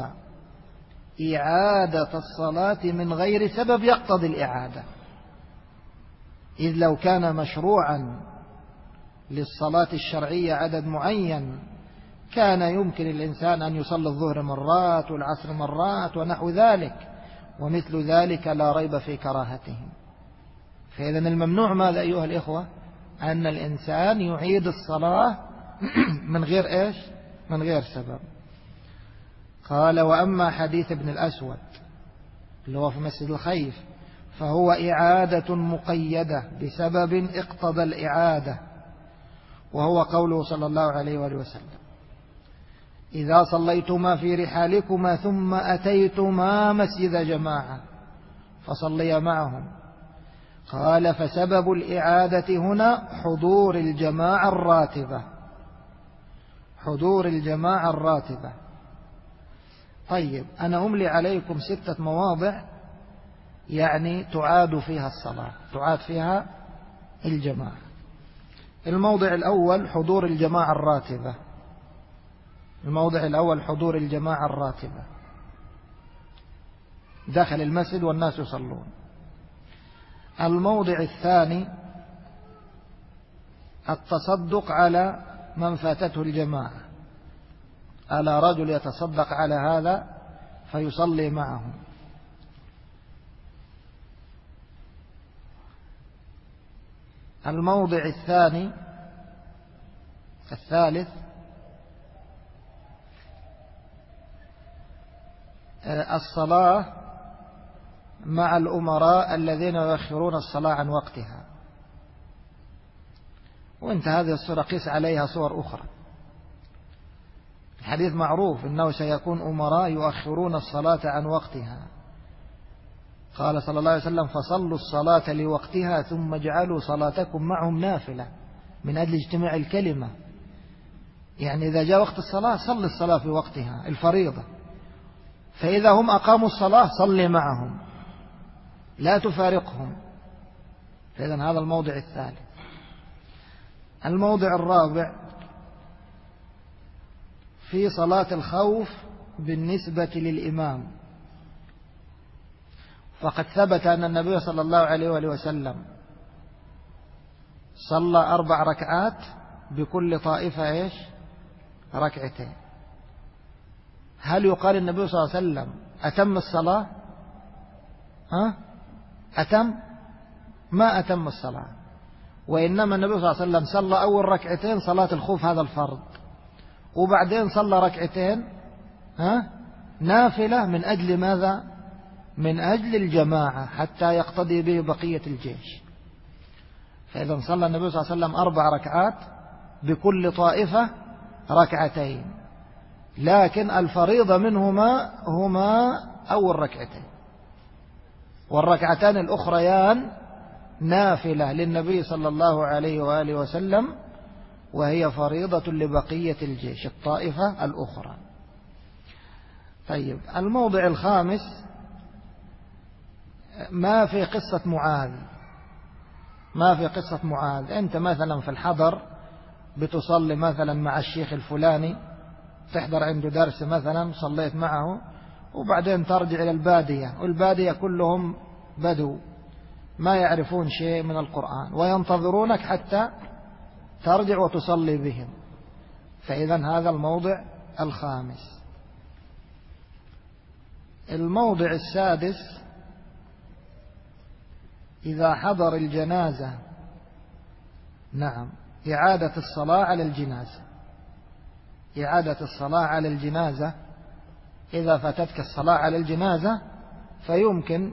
إعادة الصلاة من غير سبب يقتضي الإعادة، إذ لو كان مشروعا للصلاة الشرعية عدد معين كان يمكن الإنسان أن يصلي الظهر مرات والعصر مرات ونحو ذلك، ومثل ذلك لا ريب في كراهته. فإذا الممنوع ماذا أيها الإخوة؟ أن الإنسان يعيد الصلاة من غير إيش؟ من غير سبب. قال وأما حديث ابن الأسود اللي هو في مسجد الخيف فهو إعادة مقيدة بسبب اقتضى الإعادة، وهو قوله صلى الله عليه وآله وسلم إذا صليتما في رحالكما ثم أتيتما مسجد جماعة فصليا معهم. قال فسبب الإعادة هنا حضور الجماعة الراتبة، حضور الجماعة الراتبة. طيب أنا أملي عليكم 6 مواضع يعني تعاد فيها الصلاة، تعاد فيها الجماعة. الموضع الأول حضور الجماعة الراتبة، الموضع الأول حضور الجماعة الراتبة، داخل المسجد والناس يصلون. الموضع الثاني التصدق على من فاتته الجماعة، على رجل يتصدق على هذا فيصلي معه. الموضع الثالث الصلاة مع الأمراء الذين يؤخرون الصلاة عن وقتها. وانت هذه الصورة قيس عليها صور أخرى. الحديث معروف إنه سيكون أمراء يؤخرون الصلاة عن وقتها. قال صلى الله عليه وسلم فصلوا الصلاة لوقتها ثم اجعلوا صلاتكم معهم نافلة من أجل اجتماع الكلمة. يعني إذا جاء وقت الصلاة صل الصلاة في وقتها الفريضة، فإذا هم أقاموا الصلاة صل معهم لا تفارقهم. فإذا هذا الموضع الثالث. الموضع الرابع في صلاة الخوف بالنسبة للإمام، فقد ثبت أن النبي صلى الله عليه وآله وسلم صلى 4 ركعات بكل طائفة إيش؟ ركعتين. هل يقال النبي صلى الله عليه وسلم أتم الصلاة؟ أتم؟ ما أتم الصلاة، وإنما النبي صلى الله عليه وسلم صلى أول ركعتين صلاة الخوف هذا الفرض، وبعدين صلى ركعتين نافلة من أجل ماذا؟ من أجل الجماعة حتى يقتدي به بقية الجيش. فإذا صلى النبي صلى الله عليه وسلم 4 ركعات بكل طائفة ركعتين، لكن الفريضة منهما هما أول ركعتين، والركعتان الأخريان نافلة للنبي صلى الله عليه وآله وسلم، وهي فريضة لبقية الجيش الطائفة الأخرى. طيب، الموضع الخامس ما في قصة معاذ. ما في قصة معاذ. أنت مثلا في الحضر بتصلي مثلا مع الشيخ الفلاني، تحضر عنده درس مثلا، صليت معه، وبعدين ترجع إلى البادية، والبادية كلهم بدو ما يعرفون شيء من القرآن، وينتظرونك حتى ترجع وتصلي بهم. فإذا هذا الموضع الخامس. الموضع السادس إذا حضر الجنازة، نعم، إعادة الصلاة على الجنازة. إعادة الصلاة على الجنازة، إذا فاتتك الصلاة على الجنازة فيمكن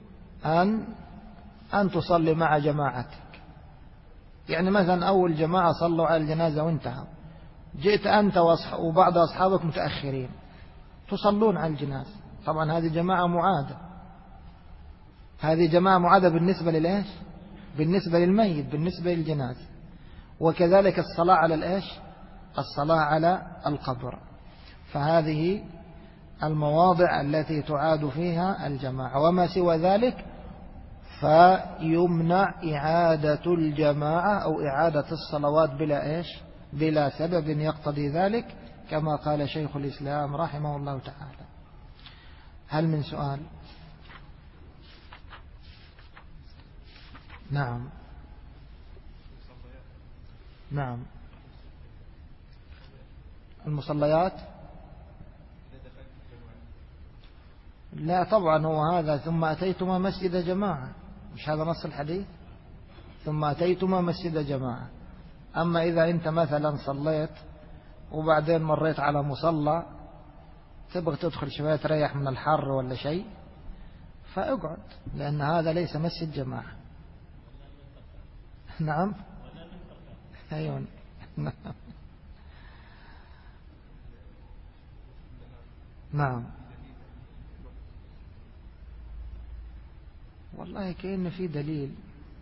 أن تصلي مع جماعتك. يعني مثلا أول جماعة صلوا على الجنازة وانتهوا، جئت أنت وبعض أصحابك متأخرين تصلون على الجنازة. طبعا هذه جماعة معادة، هذه جماعة معادة بالنسبة للإيش؟ بالنسبة للميت، بالنسبة للجنازة. وكذلك الصلاة على الإيش؟ الصلاة على القبر. فهذه المواضع التي تعاد فيها الجماعة، وما سوى ذلك فيمنع إعادة الجماعة أو إعادة الصلوات بلا إيش؟ بلا سبب يقتضي ذلك، كما قال شيخ الإسلام رحمه الله تعالى. هل من سؤال؟ نعم. نعم. المصليات لا طبعا، هو هذا ثم أتيتما مسجد جماعة، مش هذا نص الحديث؟ ثم أتيتما مسجد جماعة. أما إذا أنت مثلا صليت وبعدين مريت على مصلى تبغى تدخل شوية تريح من الحر ولا شيء، فاقعد، لأن هذا ليس مسجد جماعة. نعم. أيوة. نعم. والله كأن في دليل،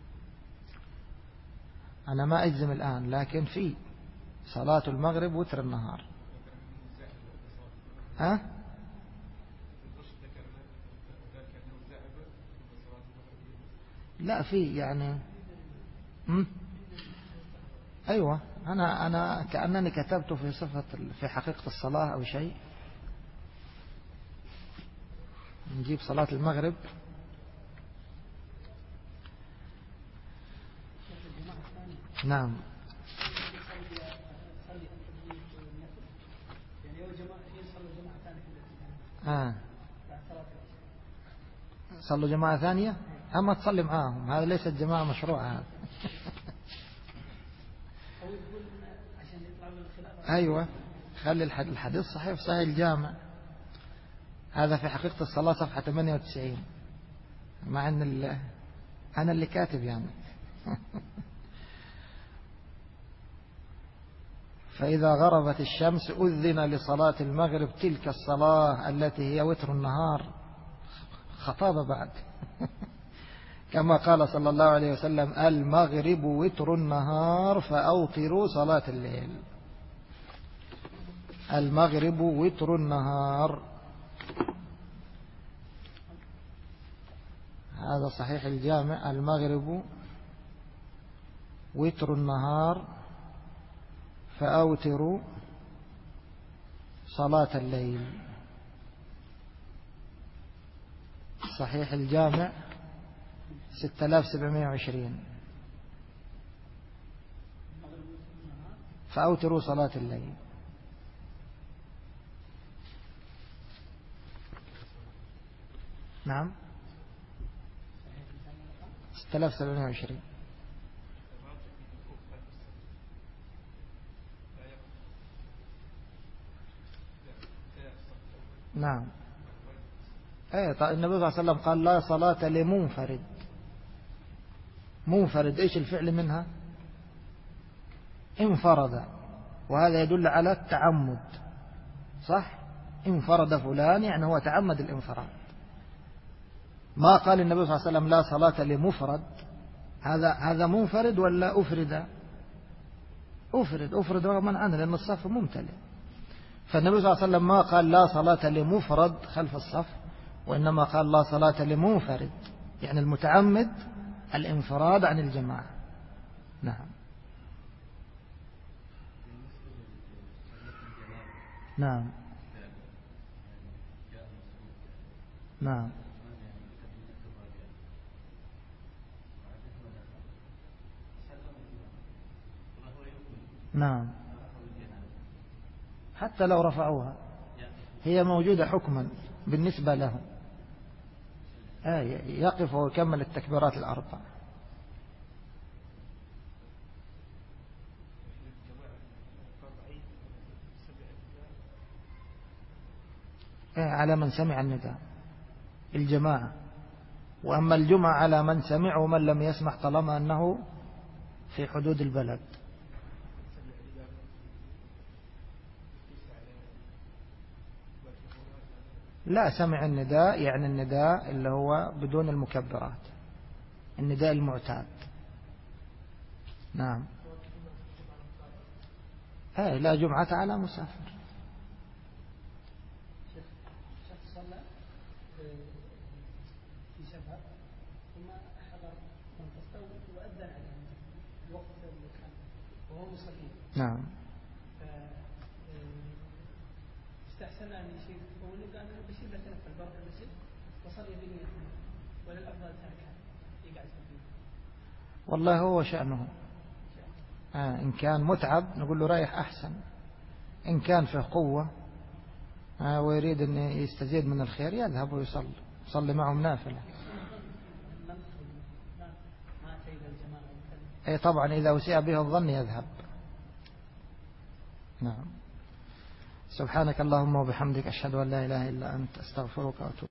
أنا ما أجزم الآن، لكن في صلاة المغرب وتر النهار. لا في يعني أيوة، أنا كأنني كتبت في صفة في حقيقة الصلاة أو شيء. نجيب صلاة المغرب. نعم. صلوا جماعة ثانية، أما تصلي معاهم، هذا ليست جماعة مشروعة هذا. أيوة، خلي الحديث صحيح في صحيح الجامع، هذا في حقيقة الصلاة صفحة 98، مع أن أنا اللي كاتب يعني. فإذا غربت الشمس أذن لصلاة المغرب، تلك الصلاة التي هي وتر النهار. خطابة بعد. كما قال صلى الله عليه وسلم: المغرب وتر النهار فأوتروا صلاة الليل. المغرب وتر النهار، هذا صحيح الجامع. المغرب وتر النهار فأوتروا صلاة الليل. صحيح الجامع 6720. فأوتروا صلاة الليل. نعم 6720. نعم. طيب النبي صلى الله عليه وسلم قال لا صلاة لمنفرد. منفرد إيش الفعل منها؟ انفرد، وهذا يدل على التعمد، صح؟ انفرد فلان يعني هو تعمد الانفراد. ما قال النبي صلى الله عليه وسلم لا صلاة لمفرد. هذا منفرد ولا أفرد؟ أفرد رغما عنه لأن الصف ممتلئ. فالنبي صلى الله عليه وسلم ما قال لا صلاة لمفرد خلف الصف، وإنما قال لا صلاة لمنفرد، يعني المتعمد الانفراد عن الجماعة. نعم. نعم. نعم. نعم. حتى لو رفعوها هي موجودة حكما بالنسبة لهم. يقف ويكمل التكبيرات الأربع. على من سمع النداء الجماعة. وأما الجمعة على من سمع ومن لم يسمع طالما أنه في حدود البلد. لا، سمع النداء يعني النداء اللي هو بدون المكبرات، النداء المعتاد. نعم. لا جمعة على مسافر. شخص صلى في سفر ثم حضر منتصف وأذن عليه الوقت وهو مصلي. نعم. استحسن أن يشير وقال أنا بشير مثلا في البرد المسجد وصلي بنية ولا الأفضل تركها يقعد في البيت؟ والله هو شأنه. إن كان متعب نقول له رايح أحسن. إن كان فيه قوة ويريد أن يستزيد من الخير يذهب ويصلي معهم نافلة. طبعا إذا أسيء به الظن يذهب. نعم. سبحانك اللهم وبحمدك أشهد أن لا إله إلا أنت أستغفرك وأتوب